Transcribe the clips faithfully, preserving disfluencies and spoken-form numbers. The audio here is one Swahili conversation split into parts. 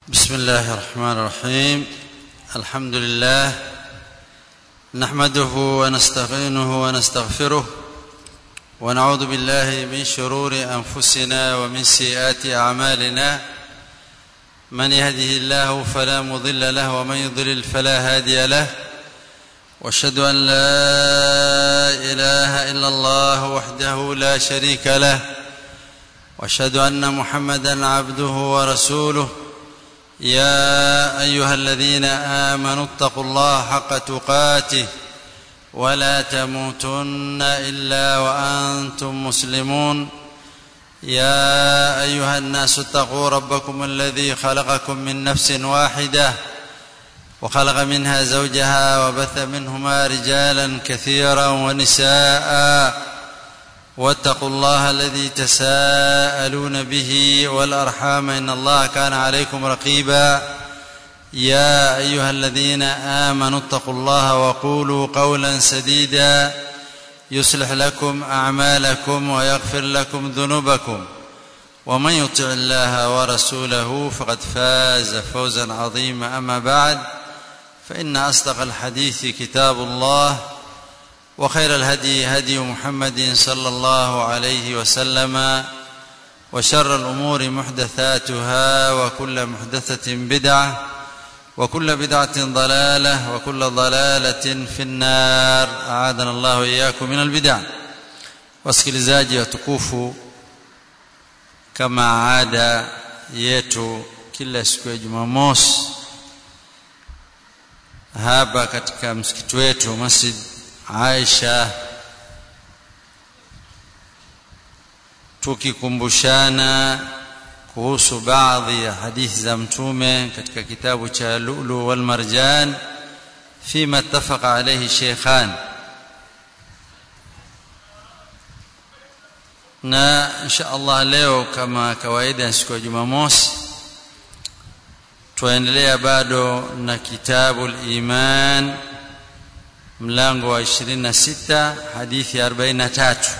بسم الله الرحمن الرحيم. الحمد لله نحمده ونستعينه ونستغفره ونعوذ بالله من شرور أنفسنا ومن سيئات أعمالنا. من يهده الله فلا مضل له ومن يضلل فلا هادي له، واشهد أن لا إله إلا الله وحده لا شريك له، واشهد أن محمدا عبده ورسوله. يا أيها الذين آمنوا اتقوا الله حق تقاته ولا تموتن إلا وأنتم مسلمون. يا أيها الناس اتقوا ربكم الذي خلقكم من نفس واحدة وخلق منها زوجها وبث منهما رجالا كثيرا ونساء، واتقوا الله الذي تساءلون به والأرحام إن الله كان عليكم رقيبا. يا أيها الذين آمنوا اتقوا الله وقولوا قولا سديدا يصلح لكم أعمالكم ويغفر لكم ذنوبكم، ومن يطع الله ورسوله فقد فاز فوزا عظيما. أما بعد، فإن أصدق الحديث كتاب الله، وخير الهدي هدي محمد صلى الله عليه وسلم، وشر الأمور محدثاتها، وكل محدثة بدعة، وكل بدعة ضلالة، وكل ضلالة في النار. أعاذنا الله وإياكم من البدع. wasikilizaji watukufu, kama ada yetu kila siku ya Jumamosi hapa katika msikiti wetu Masjid Aisha, tukikumbushana kuhusu baadhi ya hadithi za Mtume katika kitabu cha Lu'lu wal Marjan fima ittafaqa alayhi shaykhan. Na insha Allah leo kama kawaida siku ya Jumamosi tuendelea bado na kitabu al-Iman, mlango wa ishirini na sita hadithi arobaini na tatu.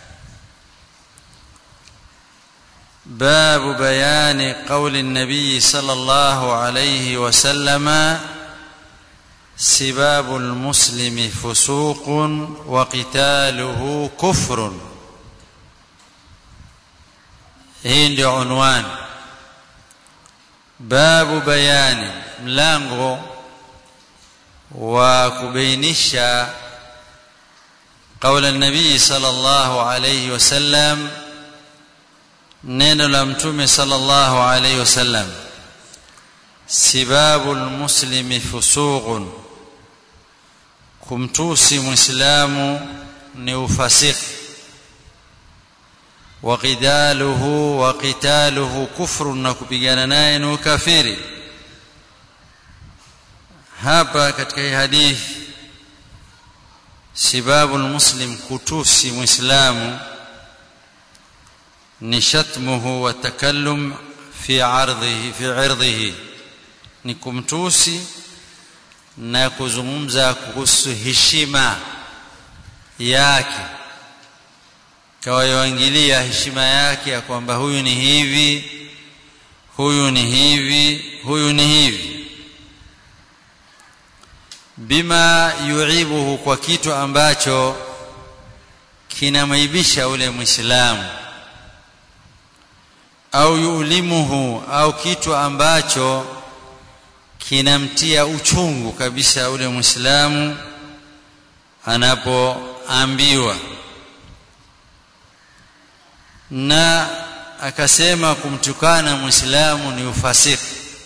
باب بيان قول النبي صلى الله عليه وسلم سباب المسلم فسوق وقتاله كفر. hii ndio unwani. babu bayani, mlango wa kubainisha قول النبي صلى الله عليه وسلم, neno la Mtume sallallahu alayhi wasallam, sibabul muslimi fusuqun, kumtusi muislamu ni ufasiki, wa qidaluhu wa qitaluhu kufrun, na kupigana naye ni ukafiri. Hapa katika hii hadithi, sibabul muslim, kutusi muislamu, ni shatmuhu wa takallum fi ardhihi fi irdhihi, ni kumtusi na kuzungumza kuhusu heshima yake, kawayoingilia heshima yake ya kwamba huyu ni hivi, huyu ni hivi, huyu ni hivi, bima yuibuhu, kwa kitu ambacho kinamaibisha ule muislamu, au yulimuhu, au kitu ambacho kinamtia uchungu kabisa ule muislamu anapoambiwa. Na akasema kumtukana muislamu ni ufasiki.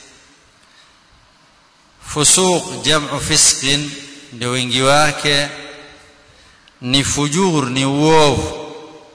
Fusuq jam'u fisqin, ndio wingi wake, ni fujur, ni uovu.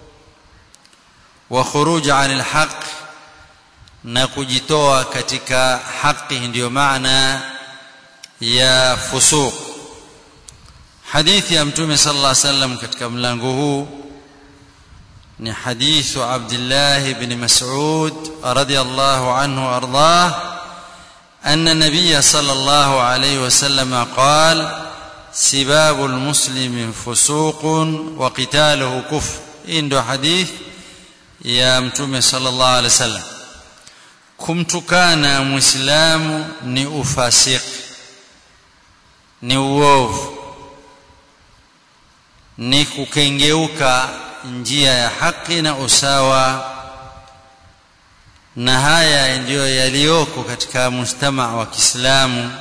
Wa khuruj 'anil haqq, na kujitoa katika haki, ndio maana ya fusuq. Hadithi ya Mtume sallallahu alayhi wasallam katika mlango huu ni hadithu Abdullah ibn Mas'ud radiyallahu anhu ardah, anna nabiyya sallallahu alayhi wasallam qala sibabul muslimi fusuqun wa qitaluhu kufr. Hii ndio hadithi ya Mtume sallallahu alayhi wasallam. kumtukana muislamu ni ufasiki, ni uovu, ni kukengeuka njia ya haki na usawa, na haya ndiyo yaliyoko katika mujtamaa wa Kiislamu.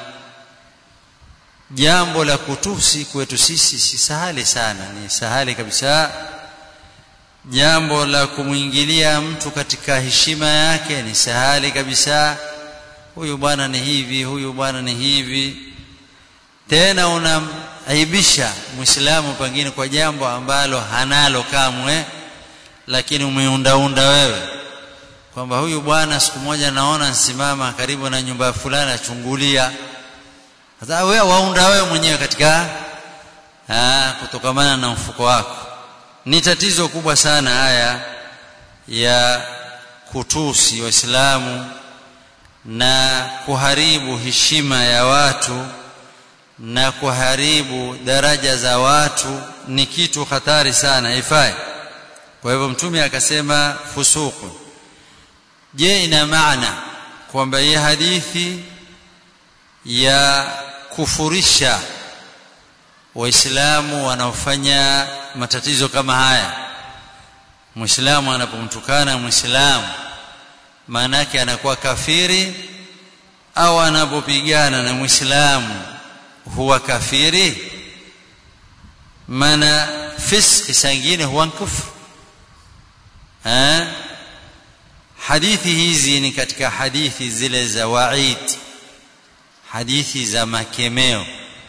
Jambo la kutusi kwetu sisi si sahali sana, ni sahali kabisa. Jambo la kumuingilia mtu katika heshima yake ni sahali kabisa. Huyu bwana ni hivi, huyu bwana ni hivi. Tena unaaibisha muislamu pengine kwa jambo ambalo hanalo kamwe, lakini umeundaunda wewe kwamba huyu bwana siku moja naona nsimama karibu na nyumba fulani achungulia. Sasa wewe waunda wewe mwenyewe katika ah kutokamana na mfuko wako. Ni tatizo kubwa sana haya ya kutusi Waislamu na kuharibu heshima ya watu na kuharibu daraja za watu, ni kitu hatari sana, haifai. Kwa hivyo Mtume akasema fusuku. Je, ina maana kwamba hii hadithi ya kufurisha Waislamu wanaofanya matatizo kama haya, Muislamu anapomtukana Muislamu maana yake anakuwa kafiri, au anapopigana na Muislamu huwa kafiri? Maana fiski sangine huwa kufru. eh hadithi hizi ni katika hadithi zile za waid, hadithi za makemeo.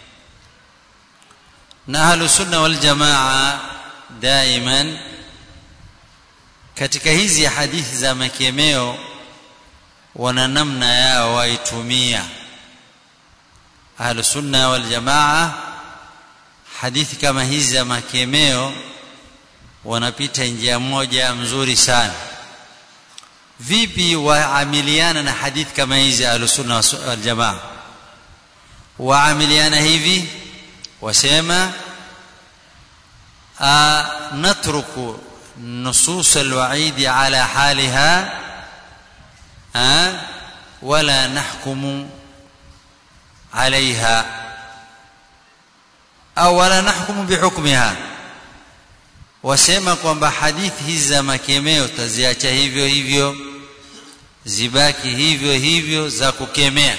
Na Ahlus Sunna wal Jamaa daiman katika hizi hadithi za makemeo wana namna yao waitumia. Ahlus Sunna wal Jamaa hadithi kama hizi za makemeo wanapita njia moja mzuri sana. Vipi waamiliana na hadithi kama hizi Ahlus Sunna wal Jamaa? Waamiliana hivi, wasema natruku nusus alwa'id ala haliha wala nahkumu عليها au wala nahkumu bihukmiha. Wasema kwamba hadithi hizi za makemeo taziacha hivyo hivyo, zibaki hivyo hivyo za kukemea,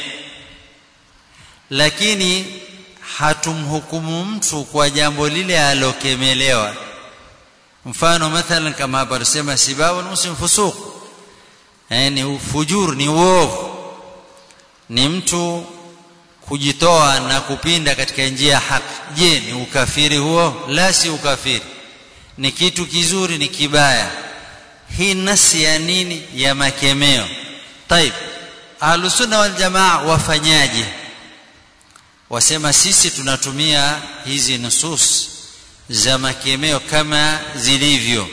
lakini hatumhukumu mtu kwa jambo lile alokemelewa. Mfano mathalan kama hapa tunasema sibabu muslim fusuq, yani ufujur, ni uovu, ni mtu kujitoa na kupinda katika njia ya haki. Je, ni ukafiri huo? La, si ukafiri, ni kitu kizuri, ni kibaya. Hii nasi ya nini? Ya makemeo. Taib, Ahlus Sunna wal Jamaa wafanyaje? Wasema sisi tunatumia hizi nusus za makemeo kama zilivyo.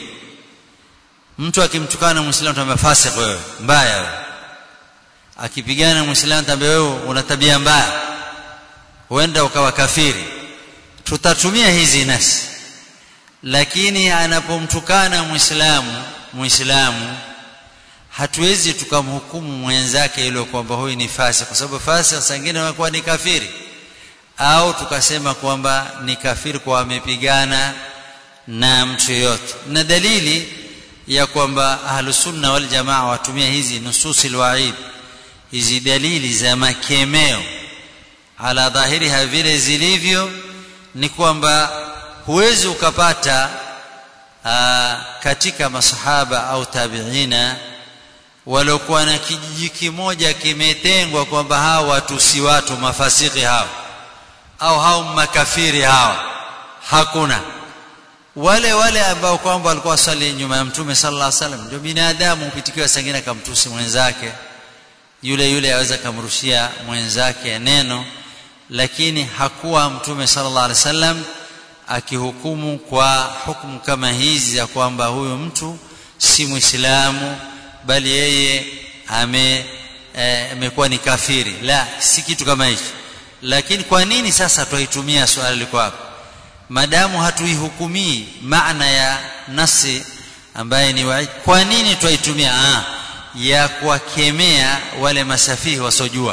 Mtu akimtukana Muislamu tamwambia fasik wewe, mbaya wewe. Akipigana Muislamu tamwambia wewe una tabia mbaya, huenda ukawa kafiri. Tutatumia hizi nasi. Lakini anapomtukana Muislamu Muislamu hatuwezi tukamhukumu mwenzake ile kwamba huyu ni fasik, kwa sababu fasik sangine anakuwa ni kafiri, au tukasema kwamba ni kafiri kwa amepigana na mtu yote. Na dalili ya kwamba Ahlus Sunna wal Jamaa watumia hizi nususil wa'id, hizi dalili za makemeo ala dhahiriha vile zilivyo, ni kwamba huwezi ukapata aa, katika masahaba au tabiina waliokuwa na kijiji kimoja kimetengwa kwamba hawa watu si watu mafasiki hao au hao makafiri hao. Hakuna. Wale wale ambao kwamba walikuwa sali nyuma ya Mtume sallallahu alaihi wasallam ndio binadamu, upitikiwa sangine kamtusi mwenzake, yule yule aweza kumrushia mwenzake neno, lakini hakuwa Mtume sallallahu alaihi wasallam akihukumu kwa hukumu kama hizi ya kwamba huyu mtu si Muislamu bali yeye ame amekuwa e, ni kafiri. La, si kitu kama hicho. Lakini kwa nini sasa tuitumia swala liko hapo? Madamu hatuihukumii maana ya nasi ambaye ni waid, kwa nini tuitumia? Ah, ya kuwakemea wale masafihi wasojua,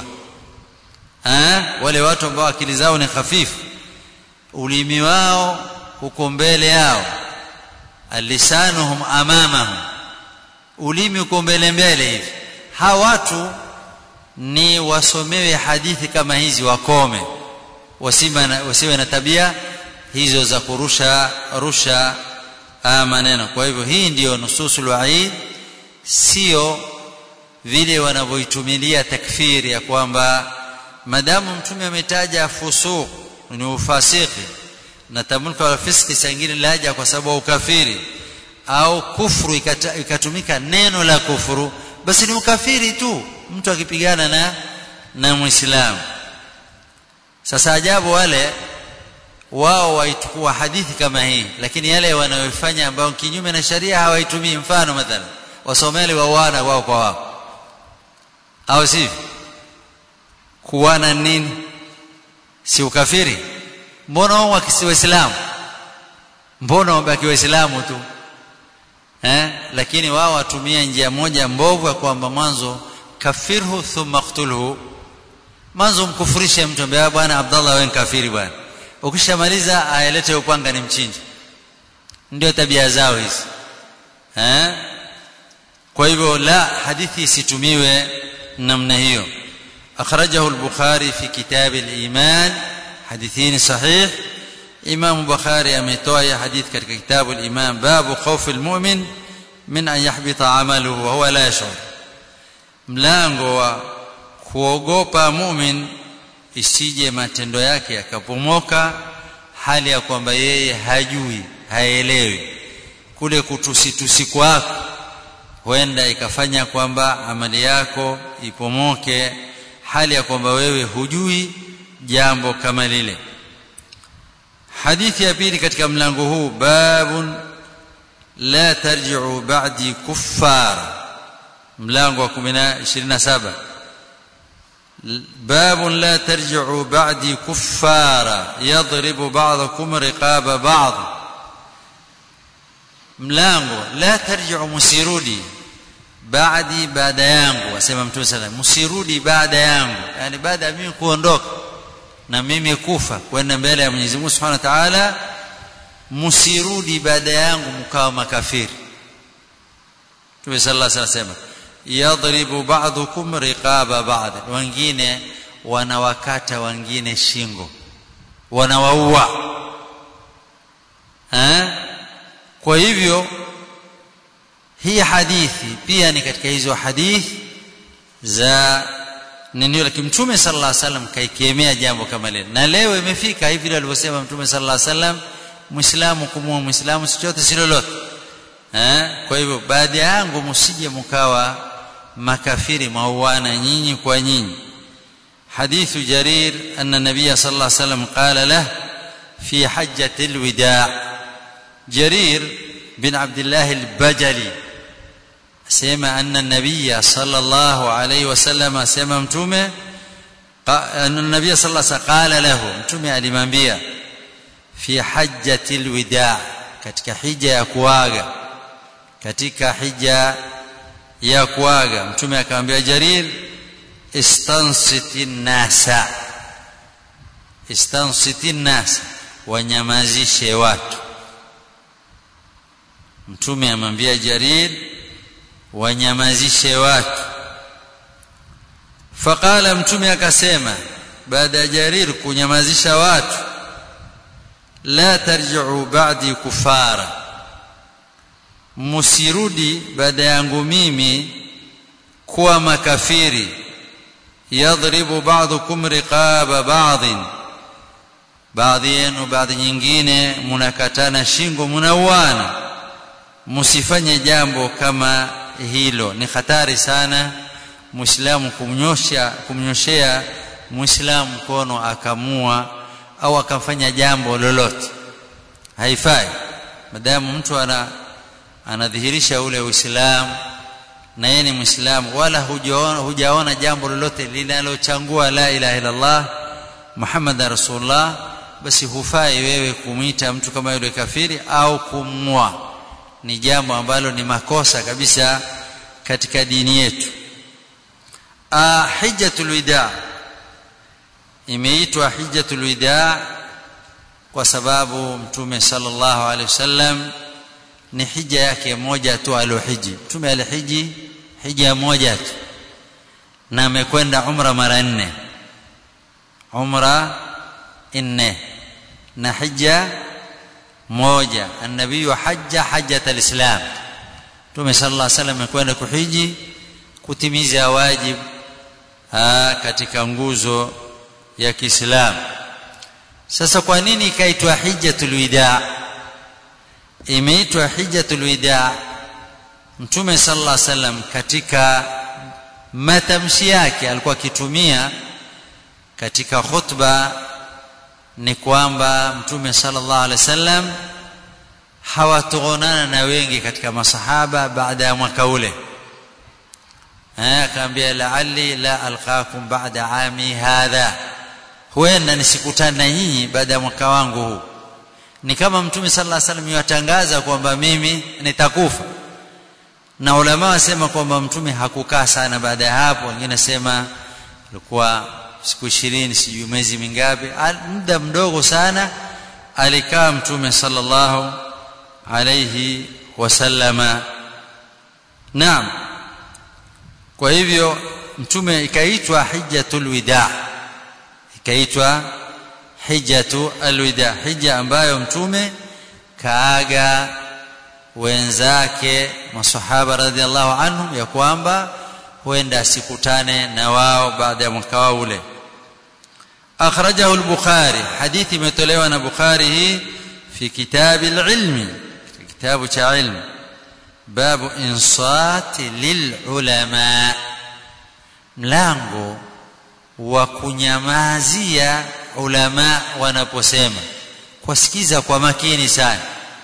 eh wale watu ambao akili zao ni hafifu, ulimi wao uko mbele yao, alisanuhum amamahum, ulimi uko mbele mbele hivi. Hawa watu ni wasomewe hadithi kama hizi, wakome, wasiwe wasiwe na tabia hizo za kurusha rusha maneno. Kwa hivyo hii ndiyo nususul wa'id, sio vile wanavyoitumilia takfiri ya kwamba madamu mtume ametaja fusuq ni ufasiki na tamulka wala fiski sangine laja kwa sababu ukafiri au kufuru ikatumika neno la kufuru, basi ni ukafiri tu mtu akipigana na na Muislamu. Sasa ajabu wale wao waitukua hadithi kama hii, lakini yale wanayofanya ambao kinyume na sharia hawaitumii. Mfano mathalan wasomali wawana wao kwa wao, au si kuwana nini? Si ukafiri? Mbona wao wakisiwa Waislamu, mbona wabaki Waislamu tu eh? Lakini wao watumia njia moja mbovu ya kwamba mwanzo kafirhu thumma qtulhu, mwanzo mkufurishe mtu ambaye bwana Abdullah wewe kafiri bwana, ukishamaliza aelete upanga ni mchinje. Ndio tabia zao hizi eh? Kwa hivyo la, hadithi isitumiwe namna hiyo. akhrajahu al-Bukhari fi kitab al-iman, hadithini sahih. Imam Bukhari ametoa hadith katika kitabu al-iman, babu khawf al-mu'min min an yahbita amaluhu wa huwa la yash'ur, mlango wa kuogopa mu'min isije matendo yake yakapomoka hali ya kwamba yeye hajui, haelewi. Kule kutusitusi kwako huenda ikafanya kwamba amali yako ipomoke hali ya kwamba wewe hujui jambo kama lile. Hadithi ya pili katika mlango huu, babun la tarji'u ba'di kuffar, mlango wa ishirini na saba. باب لا ترجعوا بعدي كفارا يضرب بعضكم رقاب بعض. mlango la tarji'u, musirudi baadi, baada yangu, wasema Mtume sallallahu alayhi wasallam, musirudi baada yangu, yani baada ya mimi kuondoka na mimi kufa kwenda mbele ya Mwenyezi Mungu Subhanahu wa Ta'ala, musirudi baada yangu mkawa makafiri. Mtume sallallahu alayhi wasallam yadribu ba'dukum riqaba ba'd, wengine wanawakata wengine shingo, wanawaua eh. Kwa hivyo hii hadithi pia ni katika hizo hadithi za nini, lakini Mtume sallallahu alaihi wasallam kaikemea jambo kama lile, na leo imefika hivi vile alivyosema Mtume sallallahu alaihi wasallam, Muislamu kumua Muislamu si chochote si lolote eh. Kwa hivyo baada yangu msije mkawa makafiri mauana nyinyi kwa nyinyi. Hadithu Jarir anna Nabiy sallallahu alaihi wasallam qala lahu fi hajjatil wida', Jarir bin Abdullah al-Bajali asema anna Nabiy sallallahu alaihi wasallam asema Mtume anna Nabiy sallallahu alaihi wasallam qala lahu, Mtume alimwambia fi hajjatil wida', katika hija ya kuaga, katika hija ya kuaga Mtume akamwambia Jarir, istansitin nasa, istansitin nasa, wanyamazishe watu. Mtume amwambia Jarir wanyamazishe watu. Faqala, Mtume akasema baada ya Jarir kunyamazisha watu, la tarji'u ba'di kufara, musirudi baada yangu mimi kuwa makafiri. Yadribu ba'dukum riqaba ba'din, baadhi yenu baadhi nyingine munakatana shingo, munauana. Musifanye jambo kama hilo, ni hatari sana Muislamu kumnyosha kumnyoshea Muislamu mkono akamua au akamfanya jambo lolote, haifai. Madamu mtu ana anadhihirisha ule Uislamu na yeye ni Muislamu, wala hujaona hujaona jambo lolote linalochangua la ilaha illa Allah Muhammadar Rasulullah, basi hufai wewe kumuita mtu kama yule kafiri au kumua. Ni jambo ambalo ni makosa kabisa katika dini yetu. ah hijjatul wida imeitwa hijjatul wida kwa sababu mtume sallallahu alaihi wasallam ni hija yake moja tu alohiji. Mtume alihiji hija moja tu na amekwenda umra mara nne, umra nne na hija moja. An-nabii hajja hajjat al-islam. Mtume sallallahu alaihi wasallam amekwenda kuhiji kutimiza wajibu katika nguzo ya Kiislamu. Sasa kwa nini ikaitwa hijjatul wida? Imeitwa hijjatul wida, Mtume sallallahu alaihi wasallam katika matamshi yake alikuwa akitumia katika khutba ni kwamba Mtume sallallahu alaihi wasallam hawatuonana na wengi katika masahaba baada ya mwaka ule. eh akaambia la'alli la alqaakum ba'da ami hadha, huenda nisikutane na nyinyi baada ya mwaka wangu huu. Ni kama Mtume sallallahu alaihi wasallam yatangaza kwamba mimi nitakufa. Na ulama wasema kwamba Mtume hakukaa sana baada ya hapo, wengine nasema ilikuwa siku ishirini sijui mwezi mingapi, muda mdogo sana alikaa Mtume sallallahu alayhi wasallama. Naam, kwa hivyo Mtume ikaitwa hijjatul wida, ikaitwa hijjatu alwida, hija ambayo Mtume kaaga wenzake masahaba radhiallahu anhum ya kwamba huenda asikutane na wao baada ya mwaka wao ule. Akhrajahu al-Bukhari, hadithi imetolewa na Bukhari hii fi kitab al-ilm, kitabu cha ilmu, babu insati lilulama, mlango wa kunyamazia ulama wanaposema, kusikiza kwa makini sana.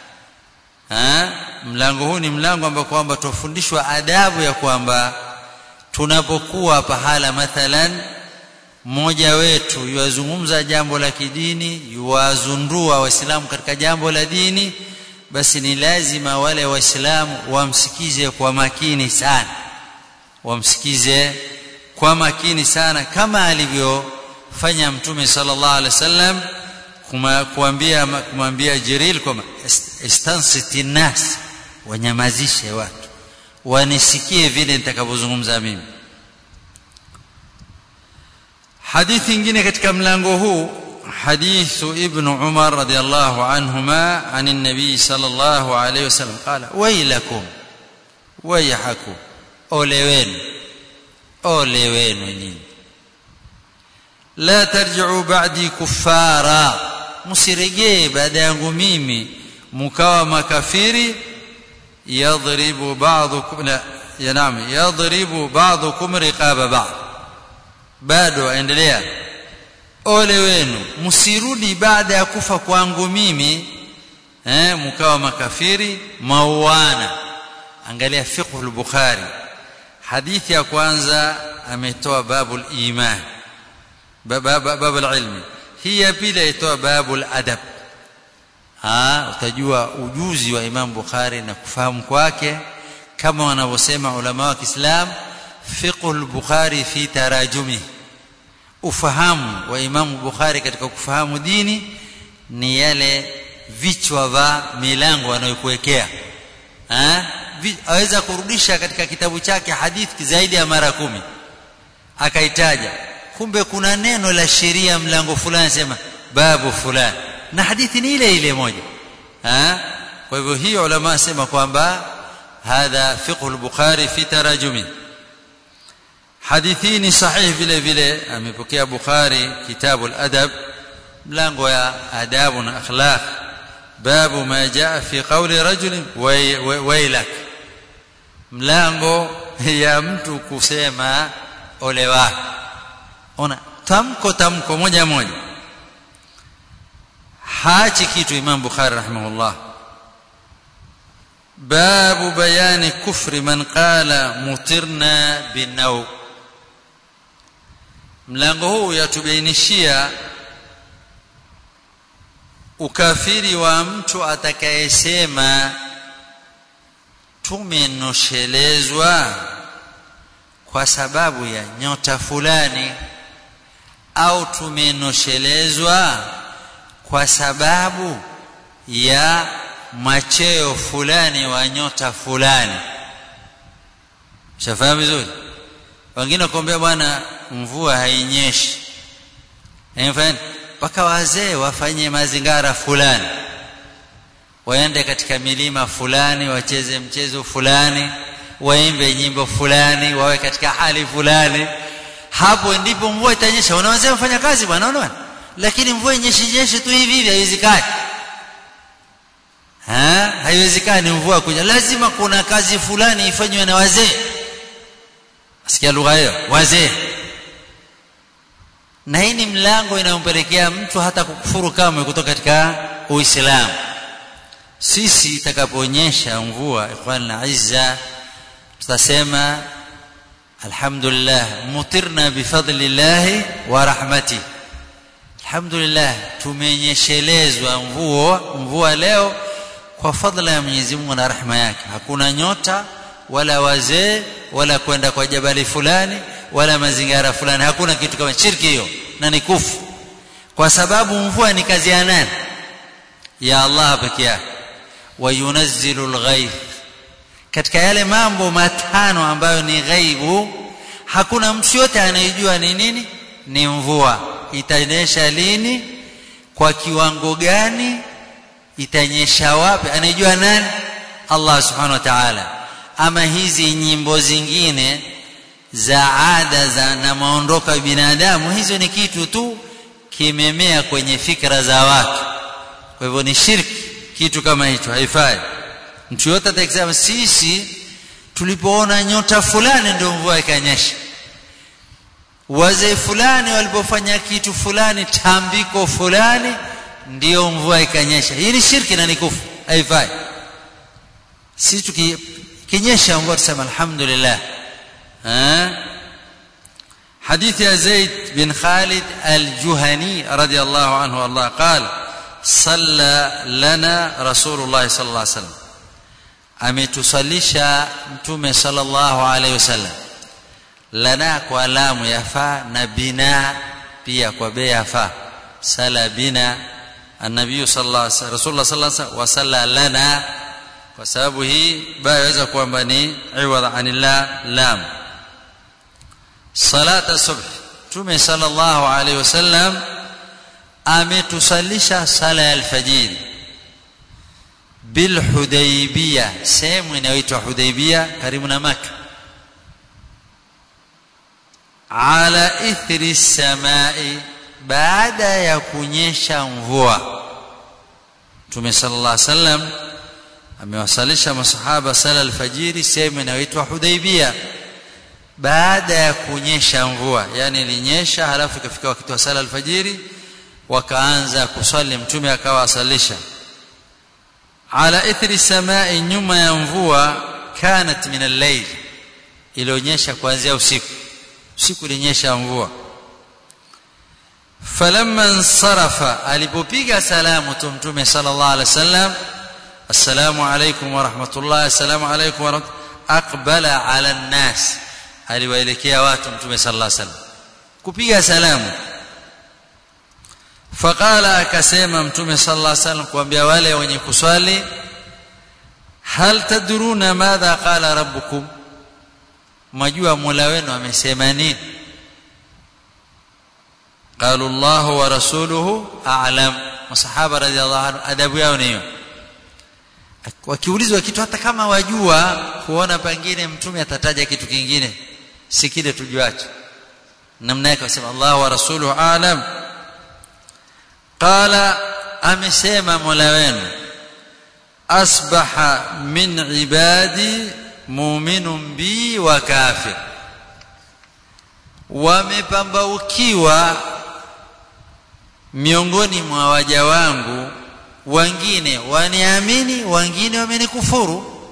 ha mlango huu ni mlango ambao kwamba tufundishwa adabu ya kwamba tunapokuwa pahala mathalan mmoja wetu yuazungumza jambo la kidini, yuwazundua waislamu katika jambo la dini, basi ni lazima wale waislamu wamsikize kwa makini sana, wamsikize kwa makini sana, kama alivyofanya Mtume sallallahu alaihi wasallam kumwambia kumwambia Jibril kwamba istansiti nas, wanyamazishe watu wanisikie vile nitakavyozungumza mimi. Hadithi nyingine katika mlango huu, hadithu ibn Umar radiyallahu anhuma anin nabii sallallahu alayhi wasallam qala wailakum wayhakum, ole wenu ole wenu nyinyi, la tarji'u ba'di kuffara, msirejee baada yangu mimi mkawa makafiri. yadribu ba'dukum la yanam yadribu ba'dukum riqaba ba'd, bado aendelea, ole wenu msirudi baada ya kufa kwangu mimi eh mkawa makafiri mauana. Angalia fiqh al-Bukhari, hadithi ya kwanza ametoa babul iman, babul ilmi, hii ya pili aitoa babul adab. ah utajua ujuzi wa Imam Bukhari na kufahamu kwake, kama wanavyosema ulama wa Kiislam, fiqh al-Bukhari fi tarajumi, ufahamu wa Imam Bukhari katika kufahamu dini ni yale vichwa vya milango anayokuwekea. ah aweza kurudisha katika kitabu chake hadithi zaidi ya mara kumi akaitaja, kumbe kuna neno la sheria mlango fulani sema babu fulani na hadithi ni ile ile moja. ah kwa hivyo hii ulama sema kwamba hadha fiqh al-Bukhari fi tarajumi. Hadithi ni sahih vile vile amepokea Bukhari kitabu al-adab, mlango ya adabu na akhlaq, babu ma jaa fi qawli rajul wailak, mlango ya mtu kusema ole wako. Ona tamko tamko moja moja, hachi kitu. Imam Bukhari rahimahullah, babu bayani kufri man qala mutirna binaw, mlango huu yatubainishia ukafiri wa mtu atakayesema tumenoshelezwa kwa sababu ya nyota fulani, au tumenoshelezwa kwa sababu ya macheo fulani wa nyota fulani. Shafahamu vizuri? Wengine kuambia bwana mvua hainyeshi, enfanye mpaka wazee wafanye mazingara fulani, waende katika milima fulani, wacheze mchezo fulani, waimbe nyimbo fulani, wawe katika hali fulani, hapo ndipo mvua itanyesha. Wanaweza kufanya kazi bwana, unaona, lakini mvua inyeshi nyeshi tu hivi hivi haiwezekani. Ha, haiwezekani mvua kuja, lazima kuna kazi fulani ifanywe na wazee. Asikia lugha hiyo, wazee. Na hii ni mlango inayompelekea mtu hata kukufuru kama kutoka katika Uislamu. Sisi itakaponyesha mvua, ikhwana izza, tutasema alhamdulillah mutirna bifadlillah wa rahmatihi. Alhamdulillah tumenyeshelezwa mvua mvua leo kwa fadhila ya Mwenyezi Mungu na rahma yake. Hakuna nyota wala wazee wala kwenda kwa jabali fulani wala mazingara fulani, hakuna kitu kama shirki hiyo, na ni kufu. Kwa sababu mvua ni kazi ya nani? Ya Allah pekee yake. Wa yunazzilu al-ghaith, katika yale mambo matano ambayo ni ghaibu, hakuna mtu yote anayejua ni nini, ni mvua. Itanyesha lini, kwa kiwango gani, itanyesha wapi, anajua nani? Allah subhanahu wa ta'ala. Ama hizi nyimbo zingine za ada za na maondoko ya binadamu, hizo ni kitu tu kimemea kwenye fikra za watu. Kwa hivyo ni shirki kitu kama hicho, haifai. Mtu yote atakisema sisi tulipoona nyota fulani ndio mvua ikanyesha, wazee fulani walipofanya kitu fulani, tambiko fulani, ndio mvua ikanyesha, hii ni shirki na ni kufu, haifai. Sisi tukinyesha mvua tuseme alhamdulillah. ha حديث يا زيد بن خالد الجهني رضي الله عنه الله قال صلى لنا رسول الله صلى الله عليه وسلم, ametusalisha mtume sallallahu alayhi wasallam. Lana kwa lamu yafaa na bina pia kwa be yafaa. Sala bina an-nabiy sallallahu alayhi wasallam, rasulullah sallallahu alayhi wasallam, wa salla lana, kwa sababu hii ba yaweza kwamba ni iwadha anillah lam. Salata subh, mtume sallallahu alayhi wasallam ametusalisha sala ya alfajiri bil Hudaybiyah, sehemu inayoitwa Hudaybiyah karibu na Makkah, ala ithri samai, baada ya kunyesha mvua. Mtume sallallahu alayhi wasallam amewasalisha masahaba sala alfajiri sehemu inayoitwa Hudaybiyah baada ya kunyesha mvua. Yani ilinyesha halafu ikafika wakati wa sala alfajiri, wakaanza kusali, mtume akawa asalisha ala ithri samai, nyuma ya mvua. Kanat min al-layl, ilionyesha kuanzia usiku, usiku ilinyesha mvua. Falamma insarafa, alipopiga salamu tu mtume sallallahu alaihi wasallam, assalamu alaykum wa rahmatullahi, assalamu alaykum wa rahmatullahi, aqbala ala an-nas, aliwaelekea watu mtume sallallahu alaihi wasallam kupiga salamu. Faqala, akasema mtume sallallahu alaihi wasallam kuambia wale wenye kuswali, hal tadruna madha qala rabbukum, majua mola wenu amesema nini? Qalu Allah wa rasuluhu a'lam. Masahaba radhiallahu anhu adabu yao ni hiyo, wakiulizwa kitu hata kama wajua, kuona pengine mtume atataja kitu kingine si kile tujuacho, namna yake wasema Allah wa rasuluhu a'lam. Qala, amesema mola wenu, asbaha min ibadi mu'minun bi wa kafir, wamepambaukiwa miongoni mwa waja wangu, wengine waniamini, wengine wamenikufuru.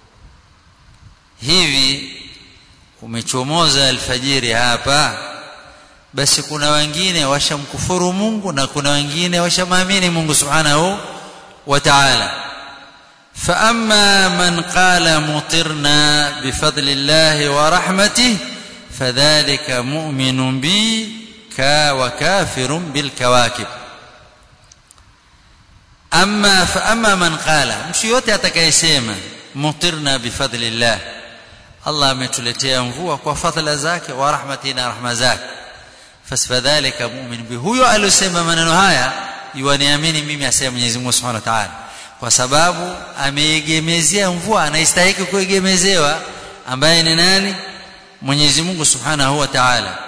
Hivi umechomoza alfajiri hapa, basi kuna wengine washamkufuru Mungu na kuna wengine washamamini Mungu subhanahu wa ta'ala. Fa amma man qala mutirna bifadlillahi wa rahmatihi fadhalika mu'minun bi ka wa kafirun bil kawakib. Amma fa amma man qala, mtu yote atakayesema mutirna bifadlillah, Allah ametuletea mvua kwa fadhila zake, wa rahmatina rahma zake, fasfadhalika mu'min bi, huyo aliyosema maneno haya yuaniamini mimi, asema Mwenyezi Mungu Subhanahu wa Ta'ala, kwa sababu ameegemezea mvua anaistahili kuegemezewa, ambaye ni nani? Mwenyezi Mungu Subhanahu wa Ta'ala.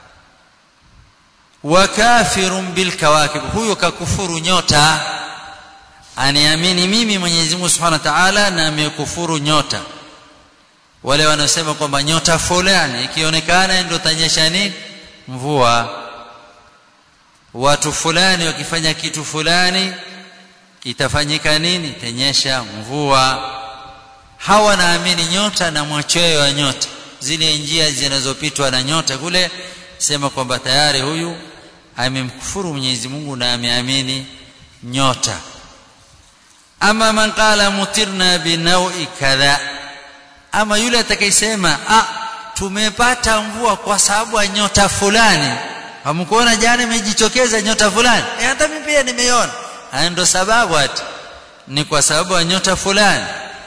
Wa kafirun bil kawakib, huyo kakufuru nyota, aniamini mimi Mwenyezi Mungu Subhanahu wa Ta'ala na amekufuru nyota. Wale wanaosema kwamba nyota fulani ikionekana ndio tanyesha nini? Mvua. Watu fulani wakifanya kitu fulani itafanyika nini? Tanyesha mvua. Hawa naamini nyota na mwachweo wa nyota, zile njia zinazopitwa na nyota kule, sema kwamba tayari huyu amemkufuru Mwenyezi Mungu na ameamini nyota. Ama man qala mutirna binawi kadha, ama yule atakayesema ah tumepata mvua kwa sababu ya nyota fulani, hamkuona jana imejitokeza nyota fulani, eh hata mimi pia nimeiona, ndio sababu ati ni kwa sababu ya nyota fulani,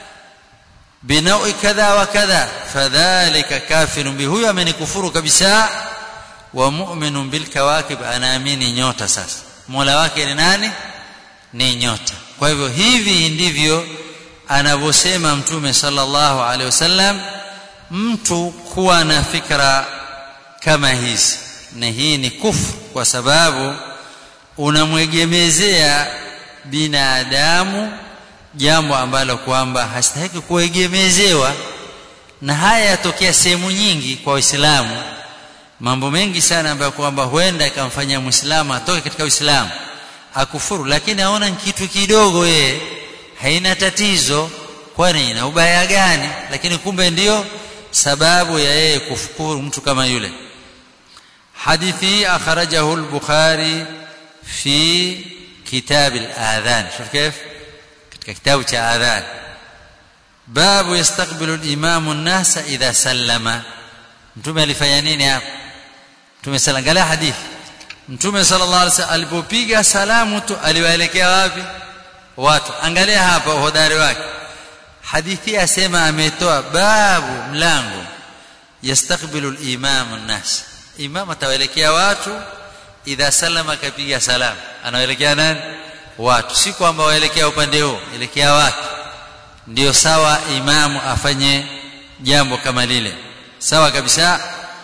binawi kadha wa kadha, fadhalika kafirun bi, huyo amenikufuru kabisa. Wa mu'minun bil kawakib, anaamini nyota. Sasa mola wake ni nani? Ni nyota. Kwa hivyo hivi ndivyo anavyosema Mtume sallallahu alaihi wasallam, mtu kuwa na fikra kama hizi, na hii ni kufuru, kwa sababu unamwegemezea binadamu jambo ambalo kwamba hastahiki kuegemezewa. Na haya yatokea sehemu nyingi kwa Uislamu, mambo mengi sana ambayo kwamba huenda ikamfanya Muislamu atoke katika Uislamu akufuru, lakini aona kitu kidogo yeye haina tatizo, kwani ina ubaya gani? Lakini kumbe ndio sababu ya yeye kufuru mtu kama yule. Hadithi akhrajahu al-Bukhari fi kitab al-adhan. Shuf kif? Katika kitabu cha adhan, babu yastaqbilu al-imamu an-nasa idha sallama. Mtume alifanya nini hapa? Mtume sallallahu alayhi hadithi, Mtume sallallahu alaihi wasallam alipopiga salamu tu aliwaelekea wapi? Watu. Angalia hapa uhodari wake. Hadithi yasema ametoa babu, mlango, yastaqbilu al-imam an-nas, imam atawaelekea watu, idha sallama, kapiga salamu anaelekea nani? Watu. Si kwamba waelekea upande huo, elekea watu. Ndio sawa imamu afanye jambo kama lile, sawa kabisa.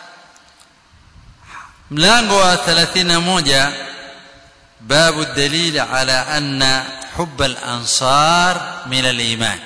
Mlango wa thelathini na moja, babu dalil ala anna hubb al-ansar min al-iman.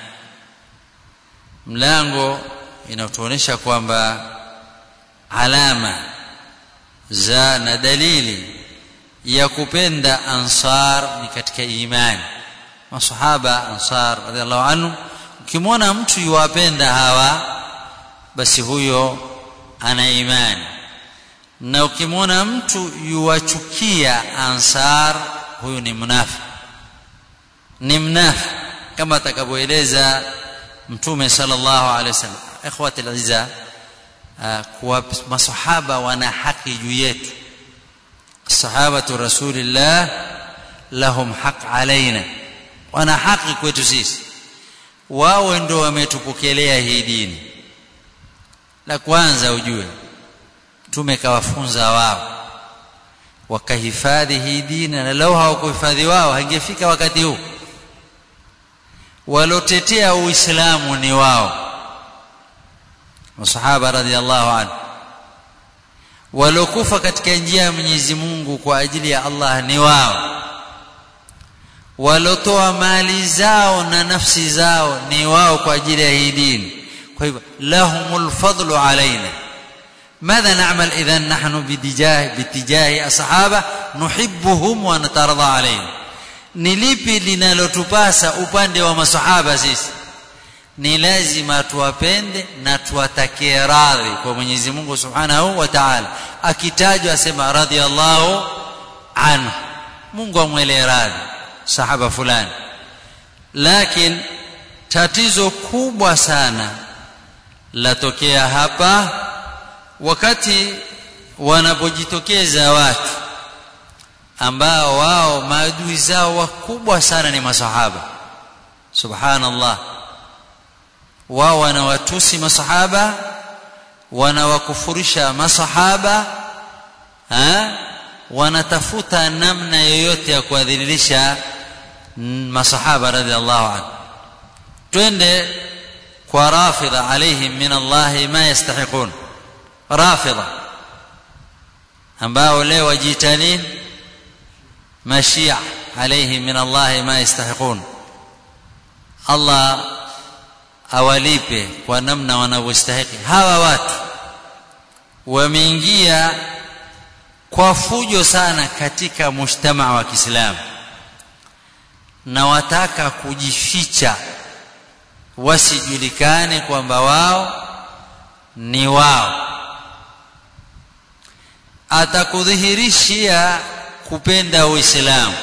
Mlango inatuonesha kwamba alama za na dalili ya kupenda ansar ni katika imani. Masahaba ansar radhiallahu anhu, ukimwona mtu yuwapenda hawa, basi huyo ana imani, na ukimwona mtu yuwachukia ansar, huyo ni mnafiki, ni mnafiki, kama atakavyoeleza Mtume sallallahu alaihi wasallam. Ikhwati al-aziza, kwa masahaba wana haki juu yetu. Sahabatu rasulillah lahum haq alaina, wana haki kwetu sisi, wao ndio wametupokelea hii dini. La kwanza ujue, Mtume kawafunza wao, wakahifadhi hii dini, na lau hawakuhifadhi wao hangefika wakati huu. Walotetea Uislamu ni wao, masahaba radhiallahu anhu. Walokufa katika njia ya Mwenyezi Mungu kwa ajili ya Allah ni wao. Walotoa mali zao na nafsi zao ni wao kwa ajili ya hii dini. Kwa hivyo lahumul fadlu alaina. ماذا نعمل إذا نحن باتجاه باتجاه الصحابة نحبهم ونترضى عليهم؟ Nilipi linalotupasa upande wa masahaba sisi? Ni lazima tuwapende na tuwatakie radhi kwa Mwenyezi Mungu Subhanahu wa Ta'ala. Akitajwa asema radhiyallahu anhu, Mungu amwele radhi sahaba fulani. Lakini tatizo kubwa sana latokea hapa, wakati wanapojitokeza watu ambao wao maadui zao wakubwa sana ni masahaba, subhanallah, wao wanawatusi masahaba, wanawakufurisha masahaba, ha? wanatafuta namna yoyote ya kuadhilisha masahaba radhiallahu anhu. twende kwa rafidha alaihim min Allah ma yastahiqun. rafidha ambao leo wajitani mashia alaihim min Allah ma yastahiqun, Allah awalipe kwa namna wanavyostahili. hawa watu wameingia kwa fujo sana katika mujtamaa wa Kiislamu na wataka kujificha wasijulikane kwamba wao ni wao. Atakudhihirishia kupenda Uislamu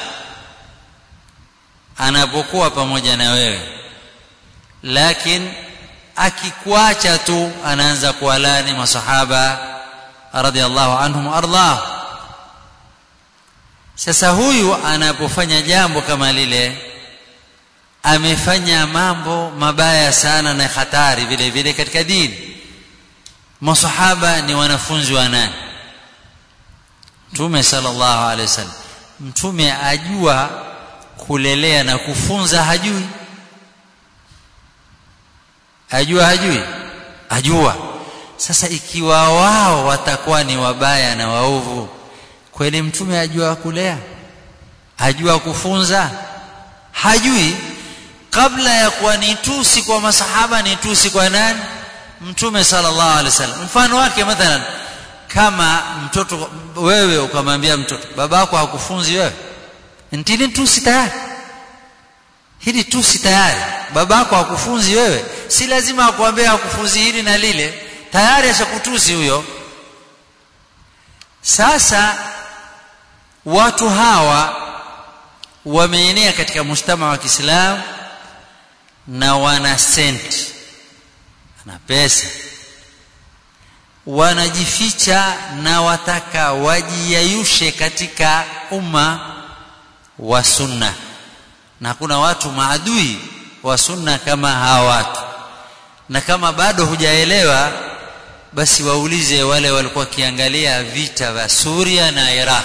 anapokuwa pamoja na wewe, lakini akikuacha tu anaanza kuwalani masahaba radhiallahu anhum ardhah. Sasa huyu anapofanya jambo kama lile amefanya mambo mabaya sana na hatari vile vile katika dini. Masahaba ni wanafunzi wa nani? Mtume sallallahu alaihi wasallam. Mtume ajua kulelea na kufunza? Hajui. Ajua hajui? Ajua. Sasa ikiwa wao watakuwa ni wabaya na waovu, kweli mtume ajua kulea? Ajua kufunza? Hajui. Kabla ya kuwa nitusi kwa masahaba, nitusi kwa nani? Mtume sallallahu alaihi wasallam. Mfano wake mathalan, kama mtoto wewe ukamwambia mtoto babako hakufunzi wewe, ntini tusi tayari. Hili tusi tayari. Babako hakufunzi wewe, si lazima akuambie hakufunzi hili na lile, tayari ashakutusi huyo. Sasa watu hawa wameenea katika mujtamaa wa Kiislamu na wana senti na pesa, wanajificha na wataka wajiyayushe katika umma wa sunna. Na kuna watu maadui wa sunna kama hawa watu, na kama bado hujaelewa basi waulize wale walikuwa kiangalia vita vya Suria na Iraq,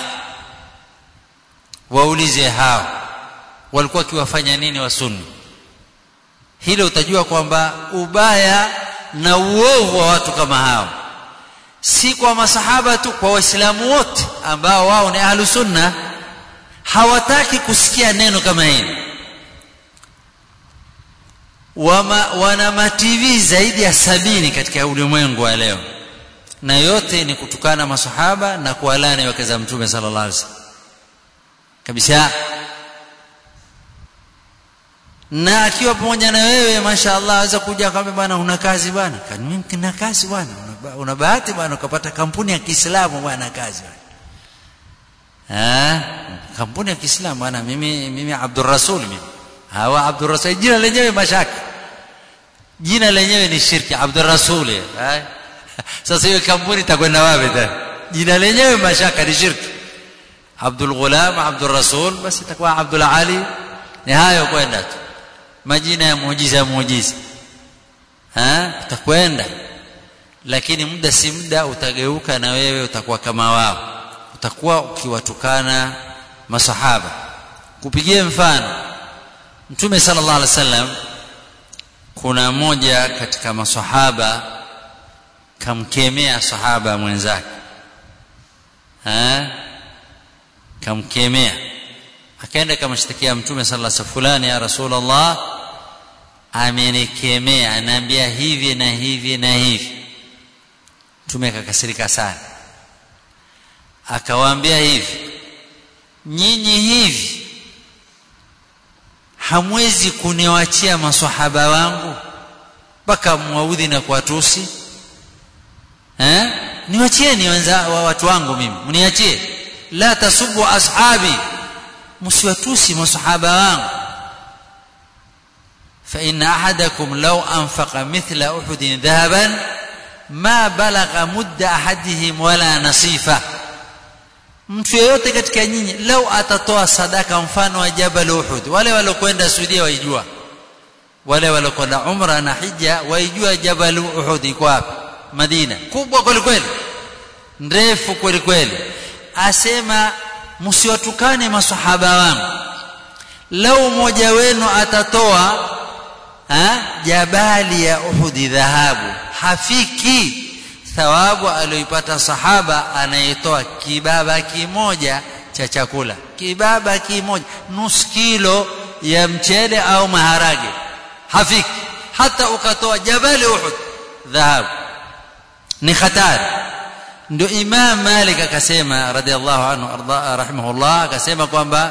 waulize hao walikuwa kiwafanya nini wa sunni. Hilo utajua kwamba ubaya na uovu wa watu kama hao si kwa masahaba tu, kwa waislamu wote ambao wao ni ahlu sunna hawataki kusikia neno kama hili. Wama, wana mativi zaidi ya sabini katika ulimwengu wa leo, na yote ni kutukana masahaba na kualani wake za Mtume sallallahu alaihi wasallam kabisa. Na akiwa pamoja na wewe mashaallah aweza kuja kama bwana una kazi bwana, mimi nina kazi bwana, una bahati bwana ukapata kampuni ya Kiislamu bwana, kazi bwana, ah kampuni ya Kiislamu bwana, mimi mimi Abdul Rasul, mimi hawa Abdul Rasul, jina lenyewe mashaka, jina lenyewe ni shirki, Abdul Rasul. eh sasa hiyo kampuni itakwenda wapi tena? Jina lenyewe mashaka ni shirki. Abdul Ghulam, Abdul Rasul, basi itakuwa Abdul Ali, ni hayo kwenda tu majina ya muujiza muujiza, ha utakwenda. Lakini muda si muda utageuka na wewe utakuwa kama wao, utakuwa ukiwatukana masahaba. Kupigia mfano, Mtume sallallahu alaihi wasallam, kuna mmoja katika masahaba kamkemea sahaba mwenzake, ha kamkemea, akaenda kamshtakia Mtume sallallahu alaihi wasallam, fulani ya Rasulullah amenikemea, anaambia hivi na hivi na hivi. Mtume akakasirika sana, akawaambia hivi, nyinyi hivi hamwezi kuniwachia maswahaba wangu mpaka muwaudhi na kuwatusi? eh niwachieni wenza wa watu wangu, mimi mniachie. La tasubu ashabi, msiwatusi masahaba wangu. fa inna ahadakum law anfaqa mithla uhudin dhahaban ma balagha mudda ahadihim wala nasifa. Mtu yeyote katika nyinyi lau atatoa sadaka mfano wa Jabal Uhud, wale walokwenda Saudia waijua, wale walokwenda umra na hija waijua Jabal Uhud iko wapi, Madina, kubwa kweli kweli, ndefu kweli kweli. Asema msiwatukane maswahaba wangu, lau mmoja wenu atatoa ha jabali ya Uhud dhahabu, hafiki thawabu aliyoipata sahaba anayetoa kibaba kimoja cha chakula, kibaba kimoja, nusu kilo ya mchele au maharage, hafiki. Hata ukatoa jabali Uhud dhahabu, ni hatari. Ndio Imam Malik akasema radhiallahu anhu arda rahimahullah, akasema kwamba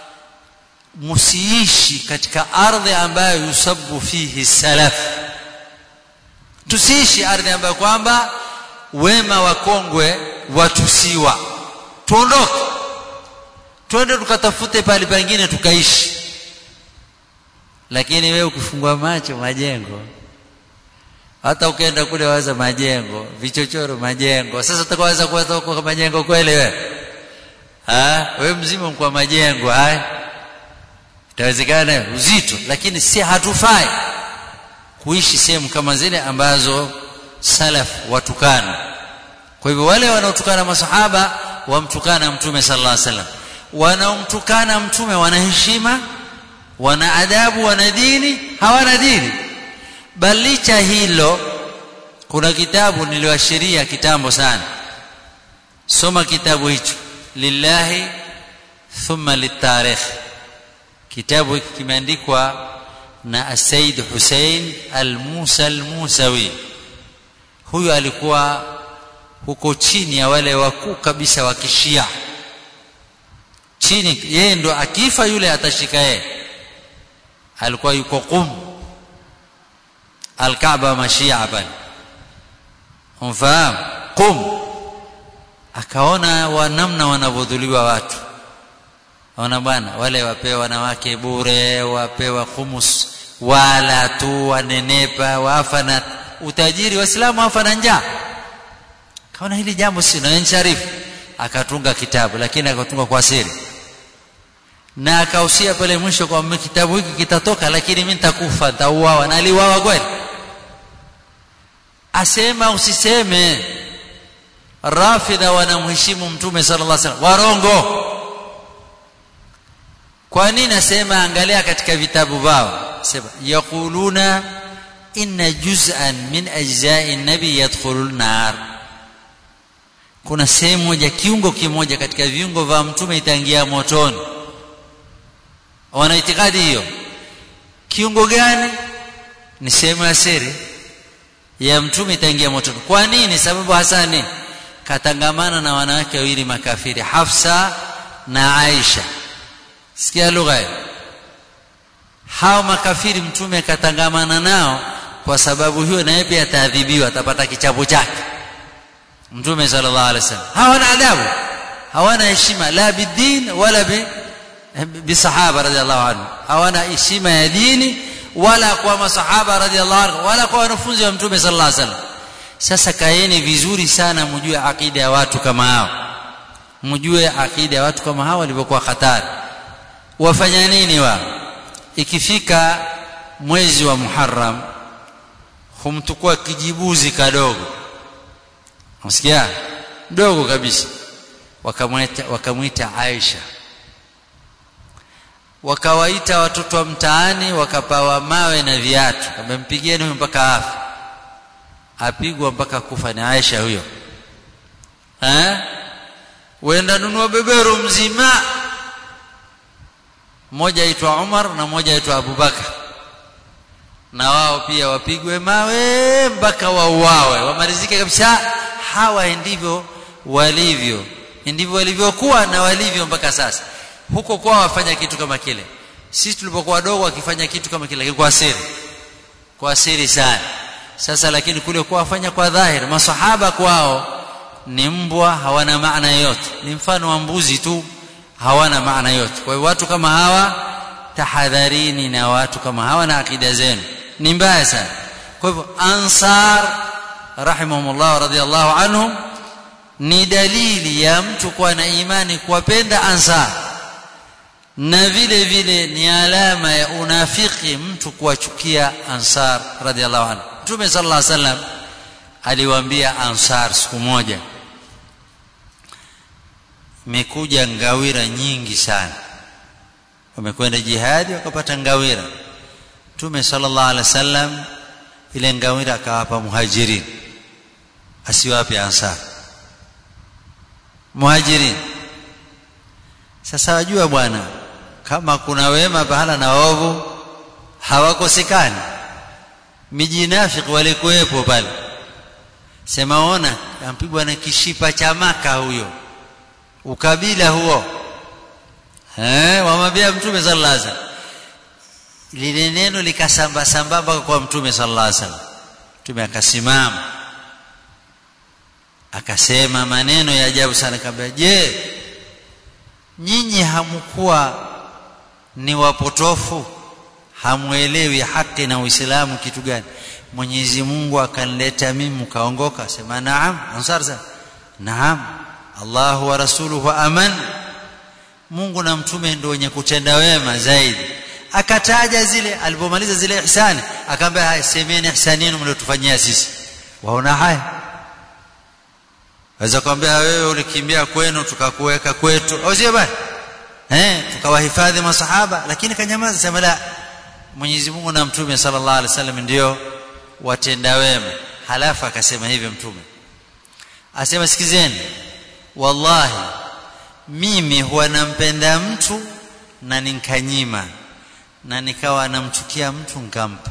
msiishi katika ardhi ambayo yusabu fihi salaf. Tusiishi ardhi ambayo kwamba wema wakongwe watusiwa. Tuondoke, twende tukatafute pale pengine tukaishi. Lakini wewe ukifungua macho majengo, hata ukienda kule waza majengo, vichochoro majengo, sasa utakaweza kuweza kwa majengo kweli wewe? Ah, wewe mzima kwa majengo haya itawezekana uzito, lakini si hatufai kuishi sehemu kama zile ambazo salaf watukana. Kwa hivyo wale wanaotukana masahaba wamtukana mtume sallallahu alaihi wasallam, wanaomtukana mtume wana heshima, wana adabu, wana dini, hawana dini. Balicha hilo, kuna kitabu niliwashiria kitambo sana, soma kitabu hicho, lillahi thumma litarikh. Kitabu hiki kimeandikwa na Sayyid Hussein al-Musa al-Musawi. Huyu alikuwa huko chini ya wale wakuu kabisa wa Kishia, chini, yeye ndo akifa yule atashika yeye. Alikuwa yuko Qum, al-Kaaba mashia bali, umfahamu Qum. Akaona wanamna wanavodhuliwa watu, ona bwana, wale wapewa wanawake bure, wapewa khumus, wala tu wanenepa, wafana utajiri, waislamu wafana njaa. Kaona hili jambo si na sharifu, akatunga kitabu, lakini akatunga kwa siri, na akahusia pale mwisho kwa kitabu hiki kitatoka, lakini mimi nitakufa, nitauawa. Na aliuawa kweli. Asema usiseme Rafidha wanamheshimu mtume sallallahu alaihi wasallam, warongo. Kwa nini? Asema angalia katika vitabu vao, sema yaquluna inna juz'an min ajza'i an-nabi yadkhulun nar. Kuna sehemu moja, kiungo kimoja katika viungo vya mtume itaingia motoni. Wana itikadi hiyo. Kiungo gani? Ni sehemu ya siri ya mtume itaingia motoni. Kwa nini? Sababu hasa nini? Katangamana na wanawake wawili makafiri, Hafsa na Aisha. Sikia lugha hiyo. Hao makafiri mtume katangamana nao, kwa sababu hiyo naye pia ataadhibiwa, atapata kichapo chake mtume sallallahu alaihi wasallam. Hawana adabu, hawana heshima, la bidin wala bi bisahaba radhiallahu anhu. Hawana heshima ya dini wala kwa masahaba radhiallahu anhu, wala kwa wanafunzi wa mtume sallallahu alaihi wasallam. Sasa kaeni vizuri sana, mjue akida ya watu kama hao, mjue akida ya watu kama hao walivyokuwa hatari. Wafanya nini wao? Ikifika mwezi wa Muharram, humtukua kijibuzi kadogo, msikia, dogo kabisa, wakamwita wakamwita Aisha, wakawaita watoto wa mtaani, wakapawa mawe na viatu, wamempigieni huyo mpaka afa, apigwa mpaka kufa. Ni Aisha huyo. Eh, wenda nunua beberu mzima, mmoja aitwa Umar na mmoja aitwa Abu Bakar, na wao pia wapigwe mawe mpaka wauawe, wamalizike kabisa. Hawa ndivyo walivyo, ndivyo walivyokuwa na walivyo mpaka sasa. Huko kwao wafanya kitu kama kile. Sisi tulipokuwa wadogo wakifanya kitu kama kile kwa siri, kwa siri sana. Sasa lakini kule kwa wafanya kwa dhahiri. Masahaba kwao ni mbwa, hawana maana yote, ni mfano wa mbuzi tu, hawana maana yote. Kwa hiyo watu kama hawa, tahadharini na watu kama hawa, na akida zenu ni mbaya sana. Kwa hivyo Ansar rahimahumullah radhiyallahu anhum ni dalili ya mtu kuwa na imani kuwapenda ansar, na vile vile ni alama ya unafiki mtu kuwachukia ansar radhiyallahu anhu. Mtume sallallahu alaihi wasallam aliwaambia ansar siku moja, mekuja ngawira nyingi sana, wamekwenda jihadi wakapata ngawira. Mtume sallallahu alaihi wasallam ile ngawira akawapa muhajirin, asiwape ansar. Muhajirin sasa wajua bwana, kama kuna wema pahala na waovu hawakosekani. Mijinafiki walikuwepo pale, sema ona ampigwa na kishipa cha Maka huyo, ukabila huo eh, wamwambia Mtume sallallahu alaihi wasallam. Lile neno likasamba sambamba kwa Mtume sallallahu alaihi wasallam. Mtume akasimama akasema maneno ya ajabu sana, kabla, je, nyinyi hamkuwa ni wapotofu, hamuelewi haki na Uislamu kitu gani? Mwenyezi Mungu akanileta mimi mkaongoka. Sema naam. Ansar sema naam, Allahu wa rasuluhu aman, Mungu na mtume ndio wenye kutenda wema zaidi. Akataja zile, alipomaliza zile ihsani akamwambia, haya semeni ihsani yenu mliotufanyia sisi. Waona haya? Waweza kumwambia wewe ulikimbia kwenu tukakuweka kwetu, au sio bwana? Eh, tukawahifadhi masahaba, lakini kanyamaza. Sema la, Mwenyezi Mungu na mtume sallallahu alaihi wasallam ndio watenda wema. Halafu akasema hivi Mtume, asema sikizeni, wallahi mimi huwa nampenda mtu na ninkanyima, na nikawa namchukia mtu nkampa.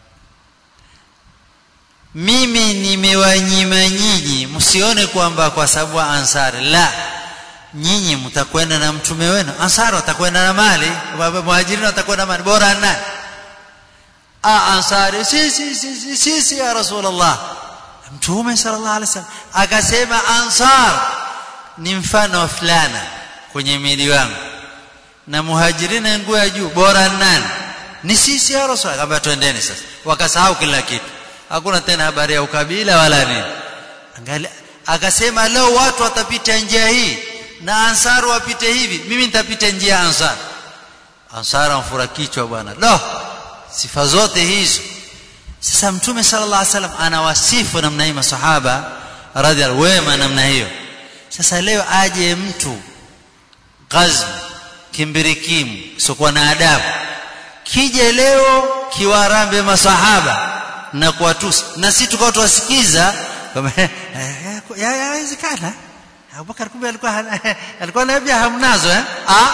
Mimi nimewanyima nyinyi, msione kwamba kwa sababu ansari, la, nyinyi mtakwenda na mtume wenu, ansari watakwenda na mali, muhajirin watakwenda na mali, bora nani? Ah, ansari sisi sisi sisi ya Rasulullah. Mtume sallallahu alaihi wasallam akasema ansar ni mfano wa fulana kwenye mili wangu, na muhajirin nguo ya juu, bora nani? Ni sisi ya Rasul. Akaba twendeni sasa. Wakasahau kila kitu, hakuna tena habari ya ukabila wala nini. Angalia, akasema leo watu watapita njia hii na ansar wapite hivi, mimi nitapita njia ya ansar. Ansar amfura kichwa bwana, lo, sifa zote hizo. Sasa Mtume sallallahu alaihi wasallam anawasifu namna hii masahaba radhiallahu wema namna hiyo. Sasa leo aje mtu Ghazm kimbirikimu sio na adabu, kije leo kiwarambe masahaba na kuwatusi, na sisi tukao tuwasikiza kama yawezekana Abubakar kumbe alikuwa alikuwa nabii hamnazo eh ah